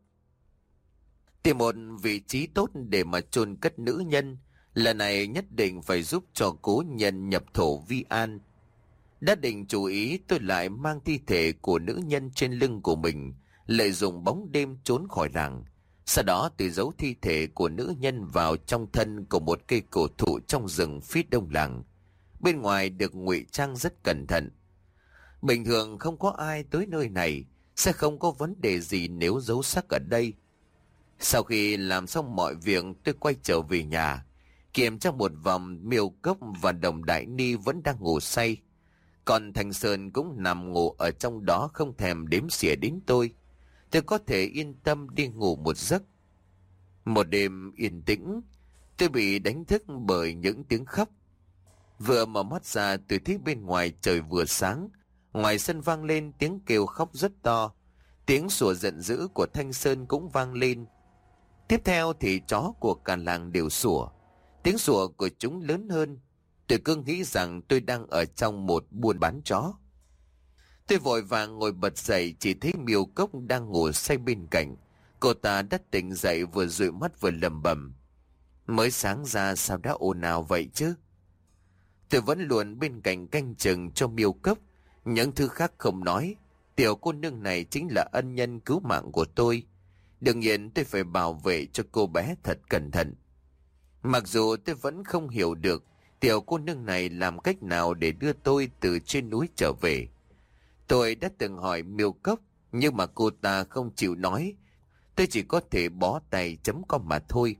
tìm một vị trí tốt để mà chôn cất nữ nhân. Lần này nhất định phải giúp cho cố nhân nhập thổ vi an. Đã định chủ ý, tôi lại mang thi thể của nữ nhân trên lưng của mình, lợi dụng bóng đêm trốn khỏi làng. Sau đó tôi giấu thi thể của nữ nhân vào trong thân của một cây cổ thụ trong rừng phía đông làng. Bên ngoài được ngụy trang rất cẩn thận. Bình thường không có ai tới nơi này, sẽ không có vấn đề gì nếu giấu xác ở đây. Sau khi làm xong mọi việc, tôi quay trở về nhà, kiểm tra một vòng, Miêu Cốc và Đồng Đại Ni vẫn đang ngủ say. Còn Thanh Sơn cũng nằm ngủ ở trong đó, không thèm đếm xỉa đến tôi. Tôi có thể yên tâm đi ngủ một giấc. Một đêm yên tĩnh, tôi bị đánh thức bởi những tiếng khóc. Vừa mở mắt ra, tôi thấy bên ngoài trời vừa sáng. Ngoài sân vang lên tiếng kêu khóc rất to. Tiếng sủa giận dữ của Thanh Sơn cũng vang lên. Tiếp theo thì chó của cả làng đều sủa. Tiếng sủa của chúng lớn hơn. Tôi cứ nghĩ rằng tôi đang ở trong một buôn bán chó. Tôi vội vàng ngồi bật dậy, chỉ thấy Miêu Cốc đang ngủ say bên cạnh. Cô ta đã tỉnh dậy, vừa dụi mắt vừa lẩm bẩm: mới sáng ra sao đã ồn ào vậy chứ? Tôi vẫn luôn bên cạnh canh chừng cho Miêu Cốc. Những thứ khác không nói, tiểu cô nương này chính là ân nhân cứu mạng của tôi. Đương nhiên tôi phải bảo vệ cho cô bé thật cẩn thận. Mặc dù tôi vẫn không hiểu được tiểu cô nương này làm cách nào để đưa tôi từ trên núi trở về. Tôi đã từng hỏi Miêu Cốc, nhưng mà cô ta không chịu nói. Tôi chỉ có thể bó tay chấm com mà thôi.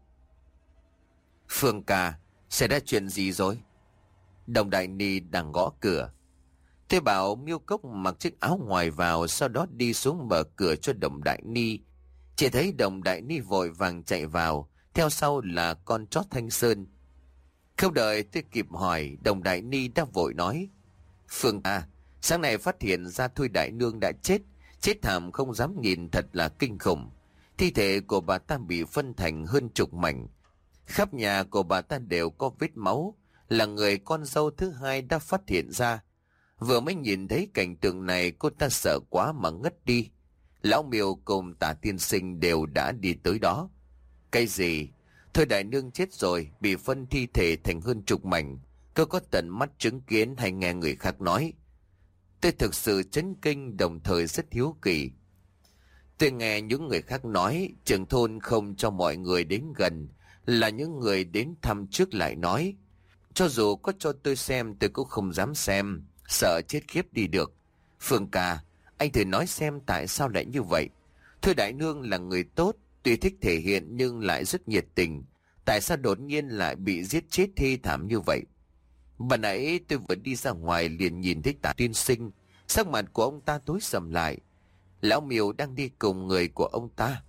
Phương ca, xảy ra chuyện gì rồi? Đồng Đại Ni đang gõ cửa. Tôi bảo Miêu Cốc mặc chiếc áo ngoài vào, sau đó đi xuống mở cửa cho Đồng Đại Ni. Chỉ thấy Đồng Đại Ni vội vàng chạy vào, theo sau là con chó Thanh Sơn. Không đợi tôi kịp hỏi, Đồng Đại Ni đã vội nói: Phương ca, sáng nay phát hiện ra Thôi đại nương đã chết, chết thảm không dám nhìn, thật là kinh khủng. Thi thể của bà ta bị phân thành hơn chục mảnh. Khắp nhà của bà ta đều có vết máu, là người con dâu thứ hai đã phát hiện ra. Vừa mới nhìn thấy cảnh tượng này, cô ta sợ quá mà ngất đi. Lão Miêu cùng Tả tiên sinh đều đã đi tới đó. Cái gì? Thôi đại nương chết rồi, bị phân thi thể thành hơn chục mảnh. Cô có tận mắt chứng kiến hay nghe người khác nói? Tôi thực sự chấn kinh, đồng thời rất hiếu kỳ. Tôi nghe những người khác nói trưởng thôn không cho mọi người đến gần, là những người đến thăm trước lại nói. Cho dù có cho tôi xem tôi cũng không dám xem, sợ chết khiếp đi được. Phương ca, anh thử nói xem tại sao lại như vậy? Thôi đại nương là người tốt, tuy thích thể hiện nhưng lại rất nhiệt tình. Tại sao đột nhiên lại bị giết chết thê thảm như vậy? Bà nãy tôi vừa đi ra ngoài liền nhìn thấy Tả tiên sinh, sắc mặt của ông ta tối sầm lại. Lão Miêu đang đi cùng người của ông ta.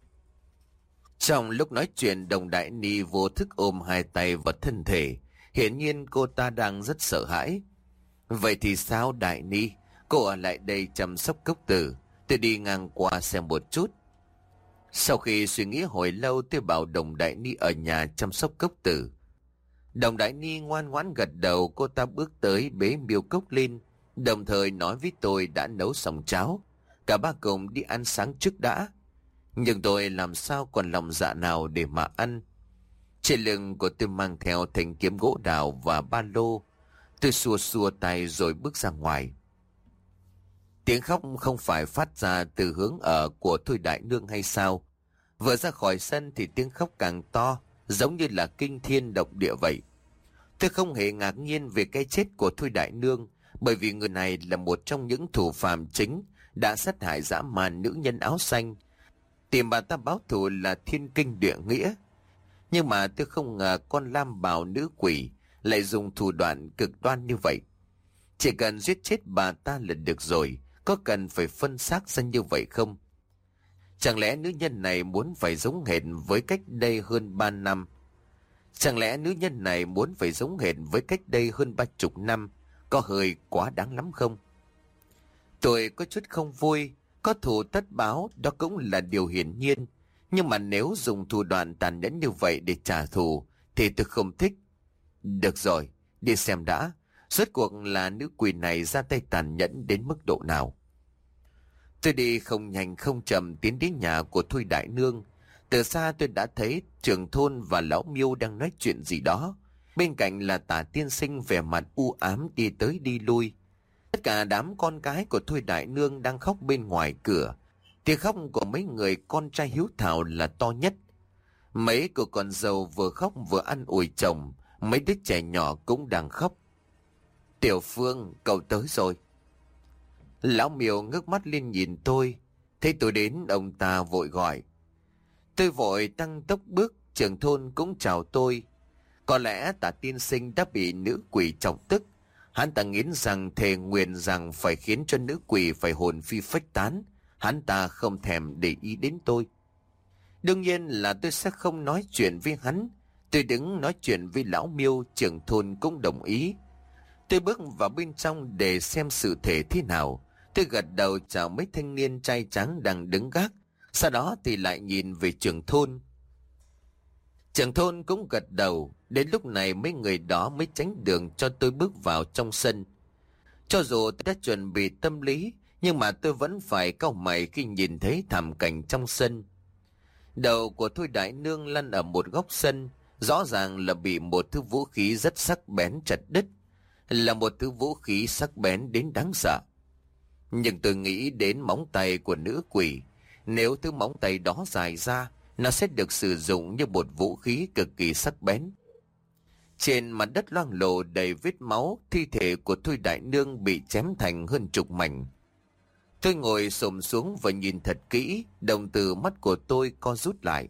Trong lúc nói chuyện, Đồng Đại Ni vô thức ôm hai tay vào thân thể. Hiển nhiên cô ta đang rất sợ hãi. Vậy thì sao Đại Ni? Cô ở lại đây chăm sóc Cốc Tử. Tôi đi ngang qua xem một chút. Sau khi suy nghĩ hồi lâu, tôi bảo Đồng Đại Ni ở nhà chăm sóc Cốc Tử. Đồng Đại Ni ngoan ngoãn gật đầu. Cô ta bước tới bế Miêu Cốc lên, đồng thời nói với tôi đã nấu xong cháo. Cả ba cùng đi ăn sáng trước đã. Nhưng tôi làm sao còn lòng dạ nào để mà ăn. Trên lưng của tôi mang theo thanh kiếm gỗ đào và ba lô. Tôi xua xua tay rồi bước ra ngoài. Tiếng khóc không phải phát ra từ hướng ở của Thôi đại nương hay sao? Vừa ra khỏi sân thì tiếng khóc càng to, giống như là kinh thiên động địa vậy. Tôi không hề ngạc nhiên về cái chết của Thôi đại nương, bởi vì người này là một trong những thủ phạm chính đã sát hại dã man nữ nhân áo xanh. Tìm bà ta báo thù là thiên kinh địa nghĩa. Nhưng mà tôi không ngờ con lam bào nữ quỷ lại dùng thủ đoạn cực đoan như vậy. Chỉ cần giết chết bà ta là được rồi, có cần phải phân xác ra như vậy không? Chẳng lẽ nữ nhân này muốn phải giống hệt với cách đây hơn ba năm? Chẳng lẽ nữ nhân này muốn phải giống hệt với cách đây hơn ba chục năm? Có hơi quá đáng lắm không? Tôi có chút không vui. Có thù tất báo, đó cũng là điều hiển nhiên. Nhưng mà nếu dùng thủ đoạn tàn nhẫn như vậy để trả thù thì tôi không thích. Được rồi, đi xem đã, rốt cuộc là nữ quỷ này ra tay tàn nhẫn đến mức độ nào. Tôi đi không nhanh không chậm tiến đến nhà của Thôi Đại Nương. Từ xa tôi đã thấy trưởng thôn và lão Miêu đang nói chuyện gì đó. Bên cạnh là Tả Tiên Sinh vẻ mặt u ám đi tới đi lui. Tất cả đám con cái của Thôi Đại Nương đang khóc bên ngoài cửa. Tiếng khóc của mấy người con trai hiếu thảo là to nhất. Mấy cô con dâu vừa khóc vừa ăn ủi chồng. Mấy đứa trẻ nhỏ cũng đang khóc. Tiểu Phương, cậu tới rồi. Lão Miêu ngước mắt lên nhìn tôi. Thấy tôi đến, ông ta vội gọi. Tôi vội tăng tốc bước, trưởng thôn cũng chào tôi. Có lẽ Tả Tiên Sinh đã bị nữ quỷ chọc tức. Hắn ta nghiến rằng thề nguyền rằng phải khiến cho nữ quỷ phải hồn phi phách tán. Hắn ta không thèm để ý đến tôi. Đương nhiên là tôi sẽ không nói chuyện với hắn. Tôi đứng nói chuyện với lão Miêu, trưởng thôn cũng đồng ý. Tôi bước vào bên trong để xem sự thể thế nào. Tôi gật đầu chào mấy thanh niên trai tráng đang đứng gác. Sau đó thì lại nhìn về trưởng thôn. Trưởng thôn cũng gật đầu. Đến lúc này mấy người đó mới tránh đường cho tôi bước vào trong sân. Cho dù tôi đã chuẩn bị tâm lý, nhưng mà tôi vẫn phải cau mày khi nhìn thấy thảm cảnh trong sân. Đầu của Thôi Đại Nương lăn ở một góc sân, rõ ràng là bị một thứ vũ khí rất sắc bén chặt đứt. Là một thứ vũ khí sắc bén đến đáng sợ. Nhưng tôi nghĩ đến móng tay của nữ quỷ. Nếu thứ móng tay đó dài ra, nó sẽ được sử dụng như một vũ khí cực kỳ sắc bén. Trên mặt đất loang lổ đầy vết máu, thi thể của Thôi Đại Nương bị chém thành hơn chục mảnh. Tôi ngồi xổm xuống và nhìn thật kỹ, đồng tử mắt của tôi co rút lại.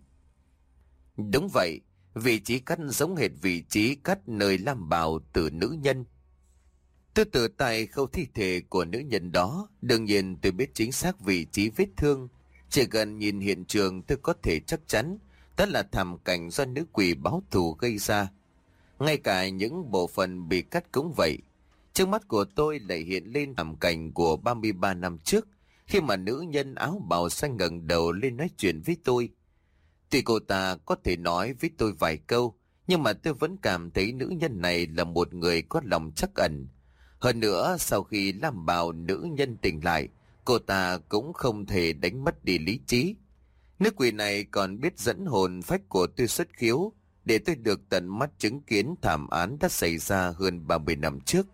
Đúng vậy, vị trí cắt giống hệt vị trí cắt nơi làm bào từ nữ nhân. Tôi tự tay khâu thi thể của nữ nhân đó, đương nhiên tôi biết chính xác vị trí vết thương. Chỉ cần nhìn hiện trường tôi có thể chắc chắn đó là thảm cảnh do nữ quỷ báo thù gây ra. Ngay cả những bộ phận bị cắt cũng vậy. Trước mắt của tôi lại hiện lên thảm cảnh của ba mươi ba năm trước, khi mà nữ nhân áo bào xanh ngẩng đầu lên nói chuyện với tôi. Tuy cô ta có thể nói với tôi vài câu, nhưng mà tôi vẫn cảm thấy nữ nhân này là một người có lòng trắc ẩn. Hơn nữa, sau khi làm bào nữ nhân tỉnh lại, cô ta cũng không thể đánh mất đi lý trí. Nữ quỷ này còn biết dẫn hồn phách của tôi xuất khiếu, để tôi được tận mắt chứng kiến thảm án đã xảy ra hơn ba mươi năm trước.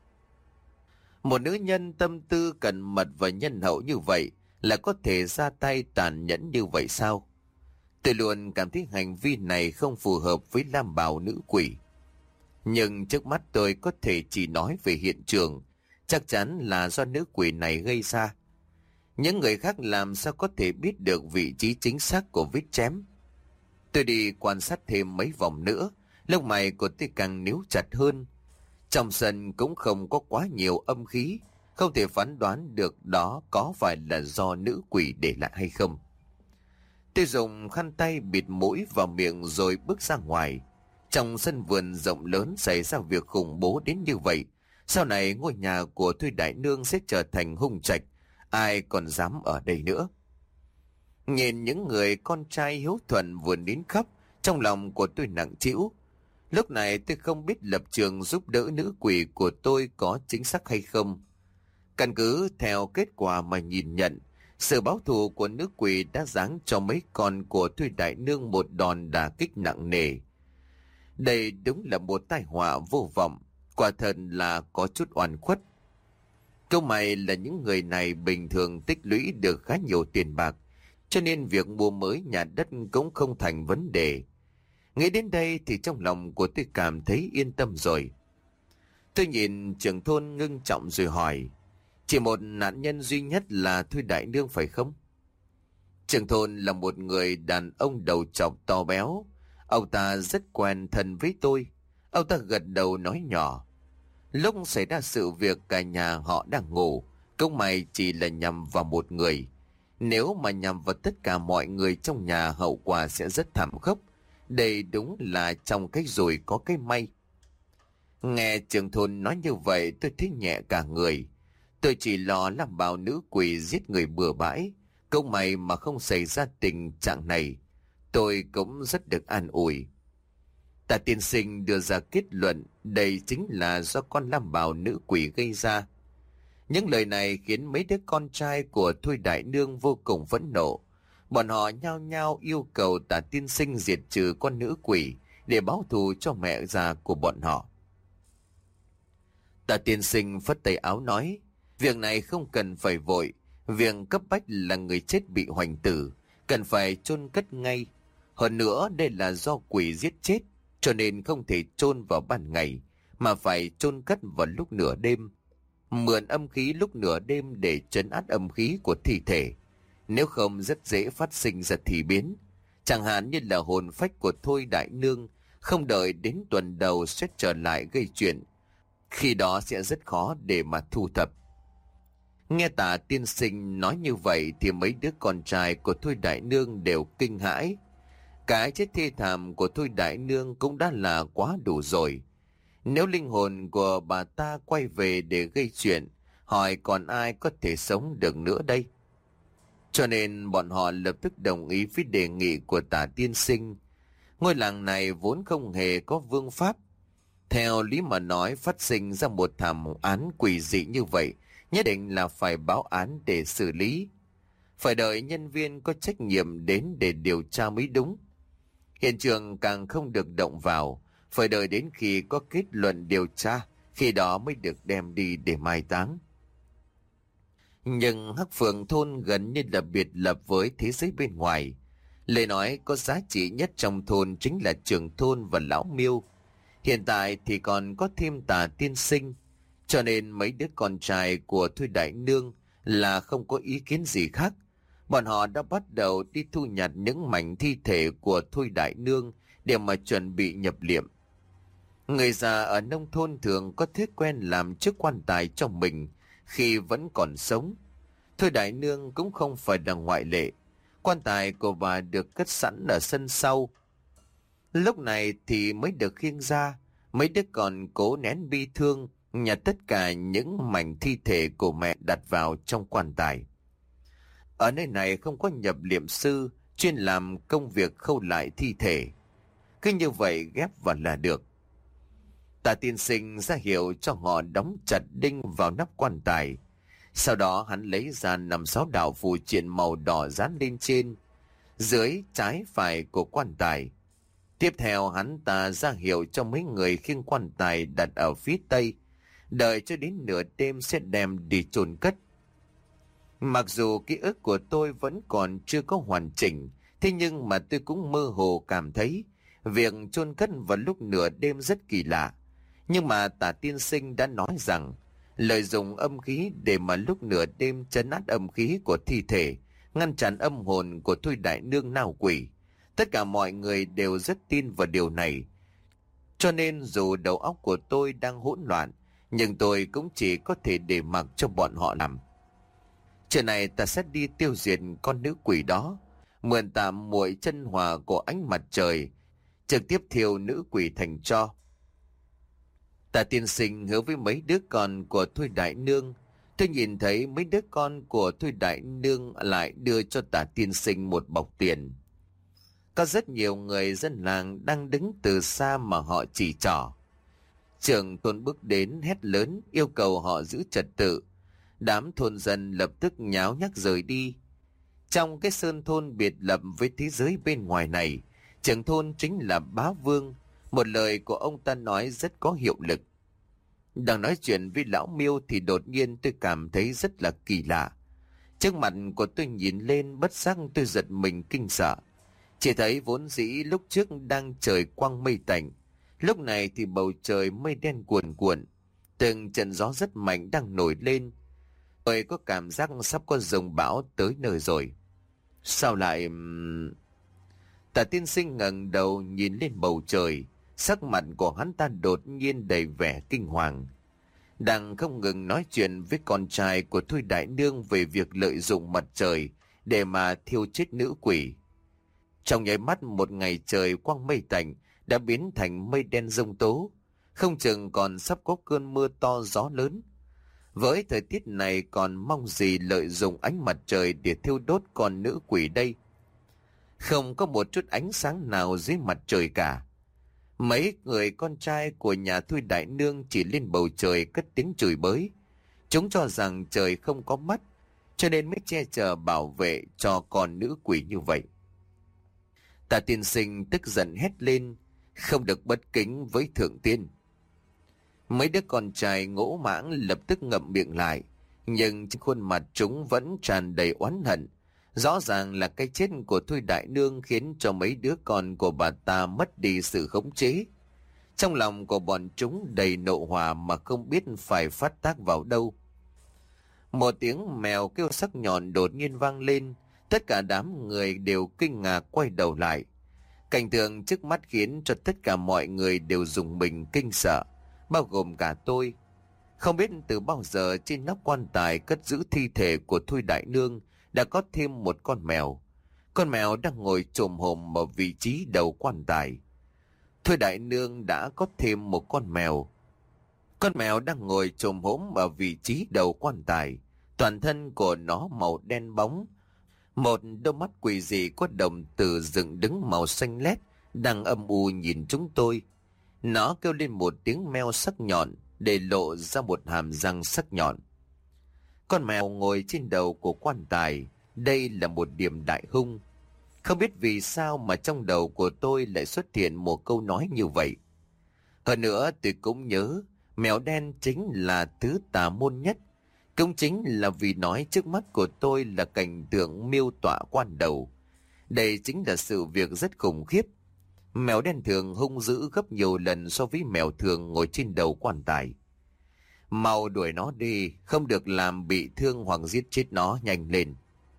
Một nữ nhân tâm tư cẩn mật và nhân hậu như vậy là có thể ra tay tàn nhẫn như vậy sao? Tôi luôn cảm thấy hành vi này không phù hợp với lam bào nữ quỷ. Nhưng trước mắt tôi có thể chỉ nói về hiện trường, chắc chắn là do nữ quỷ này gây ra. Những người khác làm sao có thể biết được vị trí chính xác của vết chém? Tôi đi quan sát thêm mấy vòng nữa, lông mày của tôi càng níu chặt hơn. Trong sân cũng không có quá nhiều âm khí, không thể phán đoán được đó có phải là do nữ quỷ để lại hay không. Tôi dùng khăn tay bịt mũi vào miệng rồi bước ra ngoài. Trong sân vườn rộng lớn xảy ra việc khủng bố đến như vậy, sau này ngôi nhà của Thôi Đại Nương sẽ trở thành hung trạch, ai còn dám ở đây nữa. Nhìn những người con trai hiếu thuận vườn đến khóc, trong lòng của tôi nặng trĩu. Lúc này tôi không biết lập trường giúp đỡ nữ quỷ của tôi có chính xác hay không. Căn cứ theo kết quả mà nhìn nhận, sự báo thù của nữ quỷ đã giáng cho mấy con của Thôi Đại Nương một đòn đả kích nặng nề. Đây đúng là một tai họa vô vọng, quả thật là có chút oan khuất. Câu mày là những người này bình thường tích lũy được khá nhiều tiền bạc, cho nên việc mua mới nhà đất cũng không thành vấn đề. Nghĩ đến đây thì trong lòng của tôi cảm thấy yên tâm rồi. Tôi nhìn trưởng thôn ngưng trọng rồi hỏi, chỉ một nạn nhân duy nhất là Thôi Đại Nương phải không? Trưởng thôn là một người đàn ông đầu trọc to béo. Ông ta rất quen thân với tôi. Ông ta gật đầu nói nhỏ, lúc xảy ra sự việc cả nhà họ đang ngủ, công mày chỉ là nhằm vào một người. Nếu mà nhằm vào tất cả mọi người trong nhà, hậu quả sẽ rất thảm khốc. Đây đúng là trong cái rồi có cái may. Nghe trưởng thôn nói như vậy tôi thấy nhẹ cả người. Tôi chỉ lo làm bảo nữ quỷ giết người bừa bãi, câu mày mà không xảy ra tình trạng này. Tôi cũng rất được an ủi. Tả tiên sinh đưa ra kết luận đây chính là do con Lam Bào nữ quỷ gây ra. Những lời này khiến mấy đứa con trai của Thôi Đại Nương vô cùng phẫn nộ. Bọn họ nhao nhao yêu cầu Tả tiên sinh diệt trừ con nữ quỷ để báo thù cho mẹ già của bọn họ. Tả tiên sinh phất tay áo nói, việc này không cần phải vội, việc cấp bách là người chết bị hoành tử, cần phải chôn cất ngay. Hơn nữa đây là do quỷ giết chết, cho nên không thể chôn vào ban ngày, mà phải chôn cất vào lúc nửa đêm. Mượn âm khí lúc nửa đêm để trấn áp âm khí của thi thể. Nếu không rất dễ phát sinh ra thị biến. Chẳng hạn như là hồn phách của Thôi Đại Nương không đợi đến tuần đầu sẽ trở lại gây chuyện. Khi đó sẽ rất khó để mà thu thập. Nghe Tả tiên sinh nói như vậy thì mấy đứa con trai của Thôi Đại Nương đều kinh hãi. Cái chết thê thảm của Thôi Đại Nương cũng đã là quá đủ rồi. Nếu linh hồn của bà ta quay về để gây chuyện, hỏi còn ai có thể sống được nữa đây? Cho nên bọn họ lập tức đồng ý với đề nghị của Tả tiên sinh. Ngôi làng này vốn không hề có vương pháp. Theo lý mà nói, phát sinh ra một thảm án quỷ dị như vậy, nhất định là phải báo án để xử lý. Phải đợi nhân viên có trách nhiệm đến để điều tra mới đúng. Hiện trường càng không được động vào, phải đợi đến khi có kết luận điều tra, khi đó mới được đem đi để mai táng. Nhưng Hắc Phượng thôn gần như là biệt lập với thế giới bên ngoài. Lời nói có giá trị nhất trong thôn chính là trưởng thôn và lão Miêu. Hiện tại thì còn có thêm Tả tiên sinh, cho nên mấy đứa con trai của Thôi Đại Nương là không có ý kiến gì khác. Bọn họ đã bắt đầu đi thu nhặt những mảnh thi thể của Thôi Đại Nương để mà chuẩn bị nhập liệm. Người già ở nông thôn thường có thói quen làm chiếc quan tài cho mình khi vẫn còn sống. Thôi Đại Nương cũng không phải là ngoại lệ. Quan tài của bà được cất sẵn ở sân sau. Lúc này thì mới được khiêng ra, mấy đứa còn cố nén bi thương, nhặt tất cả những mảnh thi thể của mẹ đặt vào trong quan tài. Ở nơi này không có nhập liệm sư chuyên làm công việc khâu lại thi thể. Cứ như vậy ghép vào là được. Tả tiên sinh ra hiệu cho họ đóng chặt đinh vào nắp quan tài. Sau đó hắn lấy ra năm sáu đạo phù triện màu đỏ dán lên trên, dưới, trái, phải của quan tài. Tiếp theo hắn ta ra hiệu cho mấy người khiêng quan tài đặt ở phía tây, đợi cho đến nửa đêm sẽ đem đi chôn cất. Mặc dù ký ức của tôi vẫn còn chưa có hoàn chỉnh, thế nhưng mà tôi cũng mơ hồ cảm thấy việc chôn cất vào lúc nửa đêm rất kỳ lạ. Nhưng mà Tả tiên sinh đã nói rằng lợi dụng âm khí để mà lúc nửa đêm trấn áp âm khí của thi thể, ngăn chặn âm hồn của Thôi Đại Nương nào quỷ. Tất cả mọi người đều rất tin vào điều này. Cho nên dù đầu óc của tôi đang hỗn loạn, nhưng tôi cũng chỉ có thể để mặc cho bọn họ làm. Trưa này ta sẽ đi tiêu diệt con nữ quỷ đó, mượn tạm muội chân hỏa của ánh mặt trời, trực tiếp thiêu nữ quỷ thành tro. Tả tiên sinh hứa với mấy đứa con của Thôi Đại Nương. Tôi nhìn thấy mấy đứa con của Thôi Đại Nương lại đưa cho Tả tiên sinh một bọc tiền. Có rất nhiều người dân làng đang đứng từ xa mà họ chỉ trỏ. Trưởng thôn bước đến hét lớn yêu cầu họ giữ trật tự. Đám thôn dân lập tức nháo nhác rời đi. Trong cái sơn thôn biệt lập với thế giới bên ngoài này, trưởng thôn chính là Bá Vương. Một lời của ông ta nói rất có hiệu lực. Đang nói chuyện với lão Miêu thì đột nhiên tôi cảm thấy rất là kỳ lạ. Trước mặt của tôi nhìn lên, bất giác tôi giật mình kinh sợ. Chỉ thấy vốn dĩ lúc trước đang trời quang mây tạnh, lúc này thì bầu trời mây đen cuồn cuộn, từng trận gió rất mạnh đang nổi lên. Tôi có cảm giác sắp có dòng bão tới nơi rồi. Sao lại... Tả tiên sinh ngẩng đầu nhìn lên bầu trời, sắc mặt của hắn ta đột nhiên đầy vẻ kinh hoàng. Đang không ngừng nói chuyện với con trai của Thôi Đại Nương về việc lợi dụng mặt trời để mà thiêu chết nữ quỷ. Trong nháy mắt một ngày trời quang mây tạnh đã biến thành mây đen giông tố, không chừng còn sắp có cơn mưa to gió lớn. Với thời tiết này còn mong gì lợi dụng ánh mặt trời để thiêu đốt con nữ quỷ đây? Không có một chút ánh sáng nào dưới mặt trời cả. Mấy người con trai của nhà Thôi Đại Nương chỉ lên bầu trời cất tiếng chửi bới. Chúng cho rằng trời không có mắt, cho nên mới che chở bảo vệ cho con nữ quỷ như vậy. Tả tiên sinh tức giận hét lên, không được bất kính với thượng tiên. Mấy đứa con trai ngỗ mãng lập tức ngậm miệng lại, nhưng trên khuôn mặt chúng vẫn tràn đầy oán hận. Rõ ràng là cái chết của Thôi Đại Nương khiến cho mấy đứa con của bà ta mất đi sự khống chế. Trong lòng của bọn chúng đầy nộ hỏa mà không biết phải phát tác vào đâu. Một tiếng mèo kêu sắc nhọn đột nhiên vang lên, tất cả đám người đều kinh ngạc quay đầu lại. Cảnh tượng trước mắt khiến cho tất cả mọi người đều rùng mình kinh sợ, bao gồm cả tôi. Không biết từ bao giờ trên nắp quan tài cất giữ thi thể của Thôi Đại Nương đã có thêm một con mèo. Con mèo đang ngồi chồm hổm ở vị trí đầu quan tài. Thôi Đại Nương đã có thêm một con mèo. Con mèo đang ngồi chồm hổm ở vị trí đầu quan tài. Toàn thân của nó màu đen bóng. Một đôi mắt quỷ dị có đồng tử dựng đứng màu xanh lét đang âm u nhìn chúng tôi. Nó kêu lên một tiếng meo sắc nhọn để lộ ra một hàm răng sắc nhọn. Con mèo ngồi trên đầu của quan tài, đây là một điểm đại hung. Không biết vì sao mà trong đầu của tôi lại xuất hiện một câu nói như vậy. Hơn nữa tôi cũng nhớ, mèo đen chính là thứ tà môn nhất. Cũng chính là vì nói trước mắt của tôi là cảnh tượng miêu tả quan đầu. Đây chính là sự việc rất khủng khiếp. Mèo đen thường hung dữ gấp nhiều lần so với mèo thường ngồi trên đầu quan tài. Mau đuổi nó đi, không được làm bị thương hoặc giết chết nó, nhanh lên.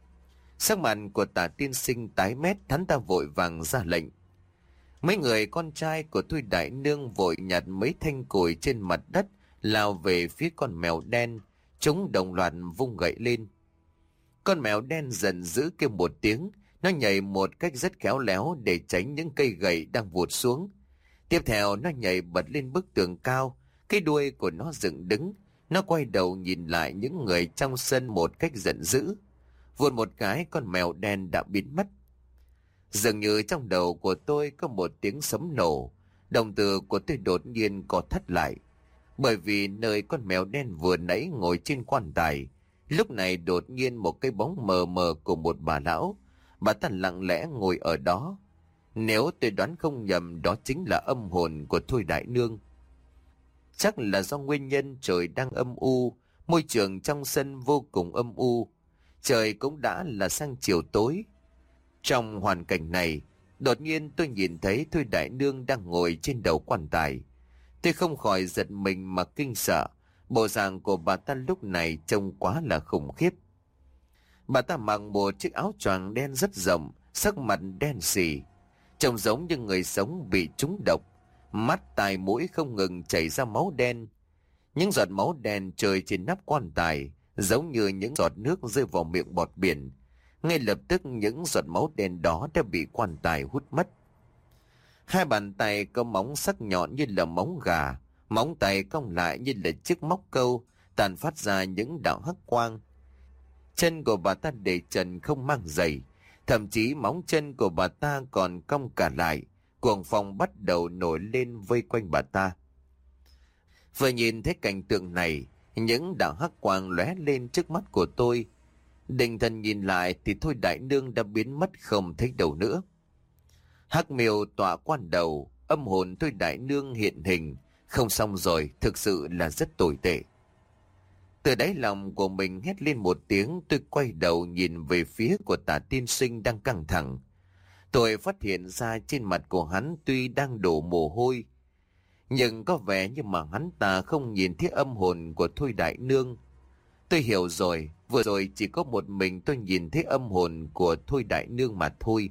Sắc mặt của Tả tiên sinh tái mét, hắn ta vội vàng ra lệnh. Mấy người con trai của Thôi Đại Nương vội nhặt mấy thanh củi trên mặt đất, lao về phía con mèo đen. Chúng đồng loạt vung gậy lên. Con mèo đen giận dữ kêu một tiếng, nó nhảy một cách rất khéo léo để tránh những cây gậy đang vụt xuống. Tiếp theo nó nhảy bật lên bức tường cao, cái đuôi của nó dựng đứng. Nó quay đầu nhìn lại những người trong sân một cách giận dữ. Vụt một cái, con mèo đen đã biến mất. Dường như trong đầu của tôi có một tiếng sấm nổ, đồng tử của tôi đột nhiên co thắt lại. Bởi vì nơi con mèo đen vừa nãy ngồi trên quan tài, lúc này đột nhiên một cái bóng mờ mờ của một bà lão. Bà ta lặng lẽ ngồi ở đó. Nếu tôi đoán không nhầm, đó chính là âm hồn của Thôi Đại Nương. Chắc là do nguyên nhân trời đang âm u, môi trường trong sân vô cùng âm u. Trời cũng đã là sang chiều tối. Trong hoàn cảnh này, đột nhiên tôi nhìn thấy Thôi Đại Nương đang ngồi trên đầu quan tài. Tôi không khỏi giật mình mà kinh sợ. Bộ dạng của bà ta lúc này trông quá là khủng khiếp. Bà ta mặc một chiếc áo choàng đen rất rộng, sắc mặt đen sì, trông giống như người sống bị trúng độc. Mắt tai mũi không ngừng chảy ra máu đen. Những giọt máu đen trôi trên nắp quan tài giống như những giọt nước rơi vào miệng bọt biển. Ngay lập tức những giọt máu đen đó đã bị quan tài hút mất. Hai bàn tay có móng sắc nhọn như là móng gà, móng tay cong lại như là chiếc móc câu, tàn phát ra những đạo hắc quang. Chân của bà ta để trần không mang giày, thậm chí móng chân của bà ta còn cong cả lại. Cuồng phong bắt đầu nổi lên vây quanh bà ta. Vừa nhìn thấy cảnh tượng này, những đạo hắc quang lóe lên trước mắt của tôi. Định thần nhìn lại thì Thôi Đại Nương đã biến mất không thấy đâu nữa. Hắc miêu tọa quan đầu, âm hồn Thôi Đại Nương hiện hình. Không xong rồi, thực sự là rất tồi tệ. Từ đáy lòng của mình hét lên một tiếng, tôi quay đầu nhìn về phía của Tả tiên sinh đang căng thẳng. Tôi phát hiện ra trên mặt của hắn tuy đang đổ mồ hôi, nhưng có vẻ như mà hắn ta không nhìn thấy âm hồn của Thôi Đại Nương. Tôi hiểu rồi, vừa rồi chỉ có một mình tôi nhìn thấy âm hồn của Thôi Đại Nương mà thôi.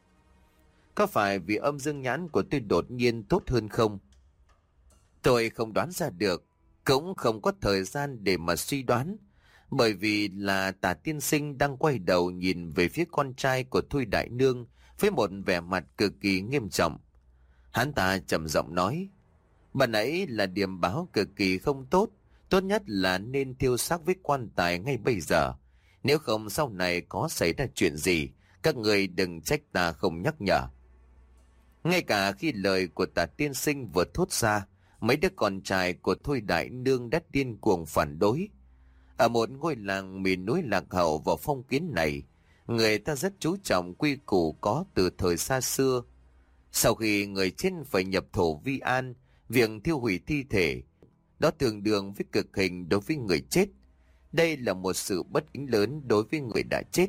Có phải vì âm dương nhãn của tôi đột nhiên tốt hơn không? Tôi không đoán ra được, cũng không có thời gian để mà suy đoán, bởi vì là Tả tiên sinh đang quay đầu nhìn về phía con trai của Thôi Đại Nương với một vẻ mặt cực kỳ nghiêm trọng. Hắn ta trầm giọng nói, bà nãy là điểm báo cực kỳ không tốt, tốt nhất là nên thiêu xác với quan tài ngay bây giờ. Nếu không sau này có xảy ra chuyện gì, các người đừng trách ta không nhắc nhở. Ngay cả khi lời của Tả tiên sinh vừa thốt ra, mấy đứa con trai của Thôi Đại Nương đã điên cuồng phản đối. Ở một ngôi làng miền núi lạc hậu và phong kiến này, người ta rất chú trọng quy củ có từ thời xa xưa. Sau khi người chết phải nhập thổ vi an, việc thiêu hủy thi thể, đó tương đương với cực hình đối với người chết. Đây là một sự bất kính lớn đối với người đã chết.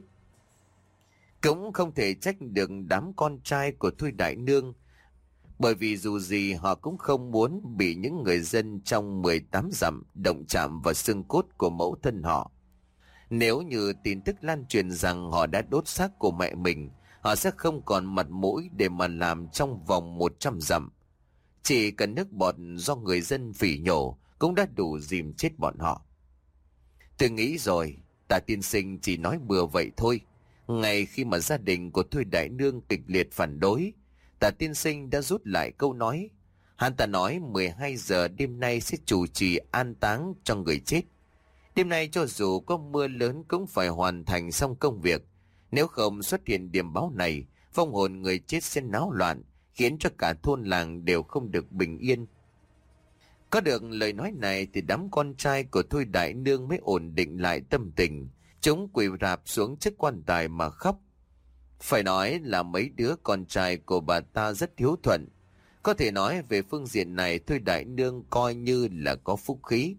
Cũng không thể trách được đám con trai của Thôi Đại Nương, bởi vì dù gì họ cũng không muốn bị những người dân trong mười tám dặm động chạm vào xương cốt của mẫu thân họ. Nếu như tin tức lan truyền rằng họ đã đốt xác của mẹ mình, họ sẽ không còn mặt mũi để mà làm trong vòng một trăm dặm. Chỉ cần nước bọt do người dân phỉ nhổ cũng đã đủ dìm chết bọn họ. Tôi nghĩ rồi, Tả tiên sinh chỉ nói bừa vậy thôi. Ngay khi mà gia đình của Thôi Đại Nương kịch liệt phản đối, Tả tiên sinh đã rút lại câu nói. Hắn ta nói mười hai giờ đêm nay sẽ chủ trì an táng cho người chết. Đêm nay cho dù có mưa lớn cũng phải hoàn thành xong công việc. Nếu không xuất hiện điểm báo này, vong hồn người chết sẽ náo loạn, khiến cho cả thôn làng đều không được bình yên. Có được lời nói này thì đám con trai của Thôi Đại Nương mới ổn định lại tâm tình. Chúng quỳ rạp xuống trước quan tài mà khóc. Phải nói là mấy đứa con trai của bà ta rất hiếu thuận. Có thể nói về phương diện này Thôi Đại Nương coi như là có phúc khí.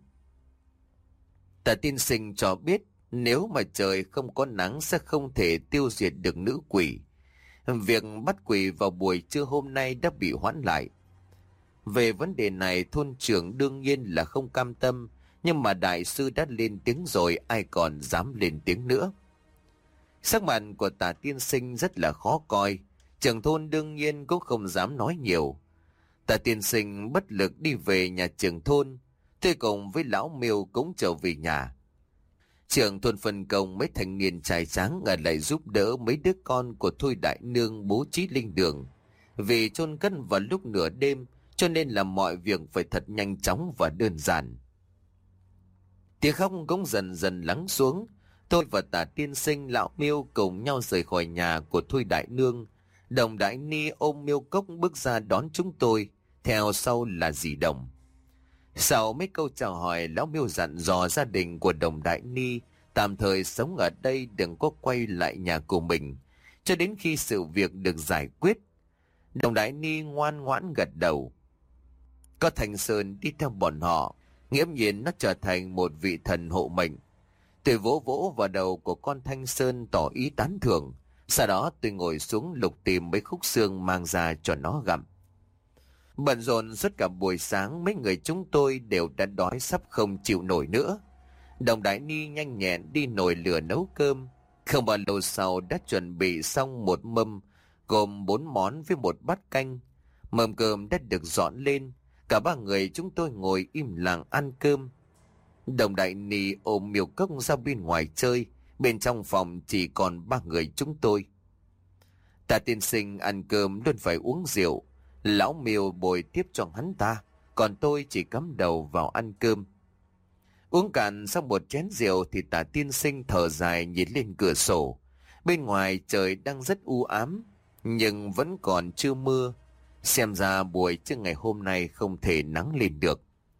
Tả tiên sinh cho biết nếu mà trời không có nắng sẽ không thể tiêu diệt được nữ quỷ. Việc bắt quỷ vào buổi trưa hôm nay đã bị hoãn lại. Về vấn đề này thôn trưởng đương nhiên là không cam tâm, nhưng mà đại sư đã lên tiếng rồi, ai còn dám lên tiếng nữa. Sắc mặt của Tả tiên sinh rất là khó coi, trưởng thôn đương nhiên cũng không dám nói nhiều. Tả tiên sinh bất lực đi về nhà trưởng thôn, tôi cùng với lão Miêu cũng trở về nhà. Trưởng thôn phân công mấy thanh niên trai tráng ở lại giúp đỡ mấy đứa con của Thôi Đại Nương bố trí linh đường. Vì chôn cất vào lúc nửa đêm, cho nên là mọi việc phải thật nhanh chóng và đơn giản. Tiếng khóc cũng dần dần lắng xuống. Tôi và Tả tiên sinh, lão Miêu cùng nhau rời khỏi nhà của Thôi Đại Nương. Đồng Đại Ni ôm Miêu Cốc bước ra đón chúng tôi, theo sau là dì Đồng. Sau mấy câu chào hỏi, lão Miêu dặn dò gia đình của Đồng Đại Ni tạm thời sống ở đây, đừng có quay lại nhà của mình cho đến khi sự việc được giải quyết. Đồng Đại Ni ngoan ngoãn gật đầu. Có Thanh Sơn đi theo bọn họ, nghiễm nhiên nó trở thành một vị thần hộ mệnh. Tôi vỗ vỗ vào đầu của con Thanh Sơn tỏ ý tán thưởng. Sau đó tôi ngồi xuống lục tìm mấy khúc xương mang ra cho nó gặm. Bận rộn suốt cả buổi sáng, mấy người chúng tôi đều đã đói sắp không chịu nổi nữa. Đồng Đại Ni nhanh nhẹn đi nồi lửa nấu cơm. Không bao lâu sau đã chuẩn bị xong một mâm gồm bốn món với một bát canh. Mâm cơm đã được dọn lên, cả ba người chúng tôi ngồi im lặng ăn cơm. Đồng Đại Ni ôm Miêu Cốc ra bên ngoài chơi, bên trong phòng chỉ còn ba người chúng tôi. Tả tiên sinh ăn cơm luôn phải uống rượu, lão Miêu bồi tiếp cho hắn ta, còn tôi chỉ cắm đầu vào ăn cơm. Uống cạn xong một chén rượu thì Tả tiên sinh thở dài nhìn lên cửa sổ. Bên ngoài trời đang rất u ám, nhưng vẫn còn chưa mưa. Xem ra buổi trưa ngày hôm nay không thể nắng lên được.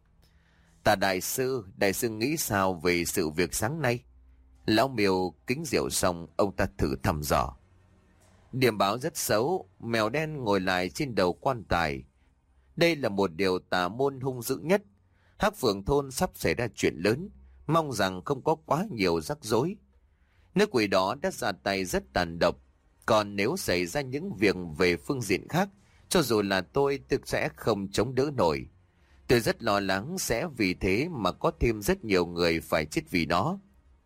Tả đại sư, đại sư nghĩ sao về sự việc sáng nay? Lão Miêu kính rượu xong, ông ta thử thăm dò. Điểm báo rất xấu, mèo đen ngồi lại trên đầu quan tài. Đây là một điều tà môn hung dữ nhất. Hắc Phượng thôn sắp xảy ra chuyện lớn, mong rằng không có quá nhiều rắc rối. Nữ quỷ đó đã ra tay rất tàn độc, còn nếu xảy ra những việc về phương diện khác, cho dù là tôi tôi sẽ không chống đỡ nổi. Tôi rất lo lắng sẽ vì thế mà có thêm rất nhiều người phải chết vì nó.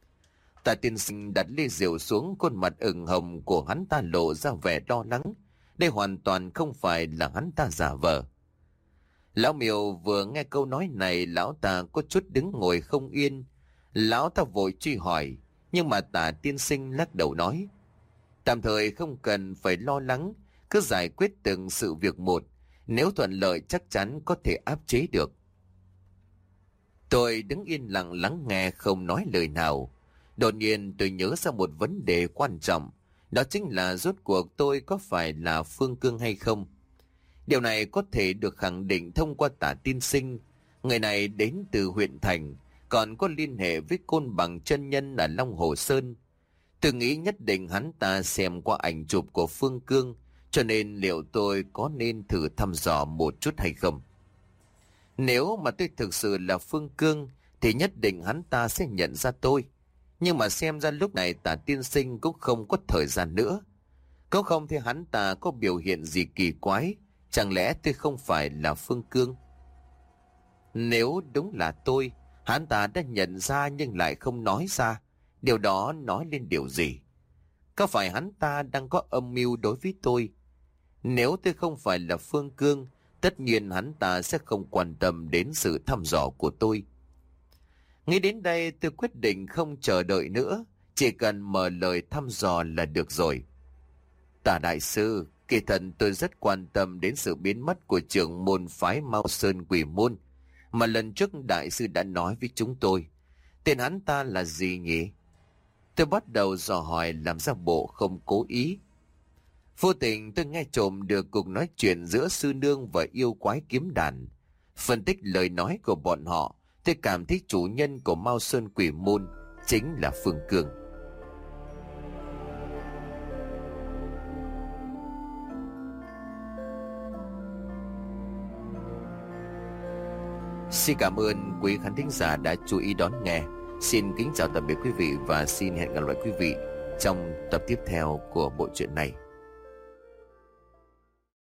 Tả tiên sinh đặt ly rượu xuống, khuôn mặt ửng hồng của hắn ta lộ ra vẻ lo lắng. Đây hoàn toàn không phải là hắn ta giả vờ. Lão Miêu vừa nghe câu nói này, lão ta có chút đứng ngồi không yên. Lão ta vội truy hỏi, nhưng mà Tả tiên sinh lắc đầu nói: tạm thời không cần phải lo lắng, cứ giải quyết từng sự việc một, nếu thuận lợi chắc chắn có thể áp chế được. Tôi đứng yên lặng lắng nghe không nói lời nào. Đột nhiên tôi nhớ ra một vấn đề quan trọng, đó chính là rốt cuộc tôi có phải là Phương Cương hay không. Điều này có thể được khẳng định thông qua Tả Tiên Sinh. Người này đến từ huyện thành, còn có liên hệ với Côn Bằng chân nhân ở Long Hồ Sơn. Tôi nghĩ nhất định hắn ta xem qua ảnh chụp của Phương Cương, cho nên liệu tôi có nên thử thăm dò một chút hay không? Nếu mà tôi thực sự là Phương Cương thì nhất định hắn ta sẽ nhận ra tôi. Nhưng mà xem ra lúc này Tả Tiên Sinh cũng không có thời gian nữa. Nếu không thì hắn ta có biểu hiện gì kỳ quái, chẳng lẽ tôi không phải là Phương Cương? Nếu đúng là tôi, hắn ta đã nhận ra nhưng lại không nói ra. Điều đó nói lên điều gì? Có phải hắn ta đang có âm mưu đối với tôi? Nếu tôi không phải là Phương Cương, tất nhiên hắn ta sẽ không quan tâm đến sự thăm dò của tôi. Nghĩ đến đây tôi quyết định không chờ đợi nữa, chỉ cần mở lời thăm dò là được rồi. Tả đại sư, kỳ thật tôi rất quan tâm đến sự biến mất của trưởng môn phái Mao Sơn Quỷ Môn, mà lần trước đại sư đã nói với chúng tôi. Tên hắn ta là gì nhỉ? Tôi bắt đầu dò hỏi làm ra bộ không cố ý. Vô tình tôi nghe trộm được cuộc nói chuyện giữa sư nương và yêu quái kiếm đàn. Phân tích lời nói của bọn họ, tôi cảm thấy chủ nhân của Mao Sơn Quỷ Môn chính là Phương Cương. Xin cảm ơn quý khán thính giả đã chú ý đón nghe. Xin kính chào tạm biệt quý vị và xin hẹn gặp lại quý vị trong tập tiếp theo của bộ truyện này.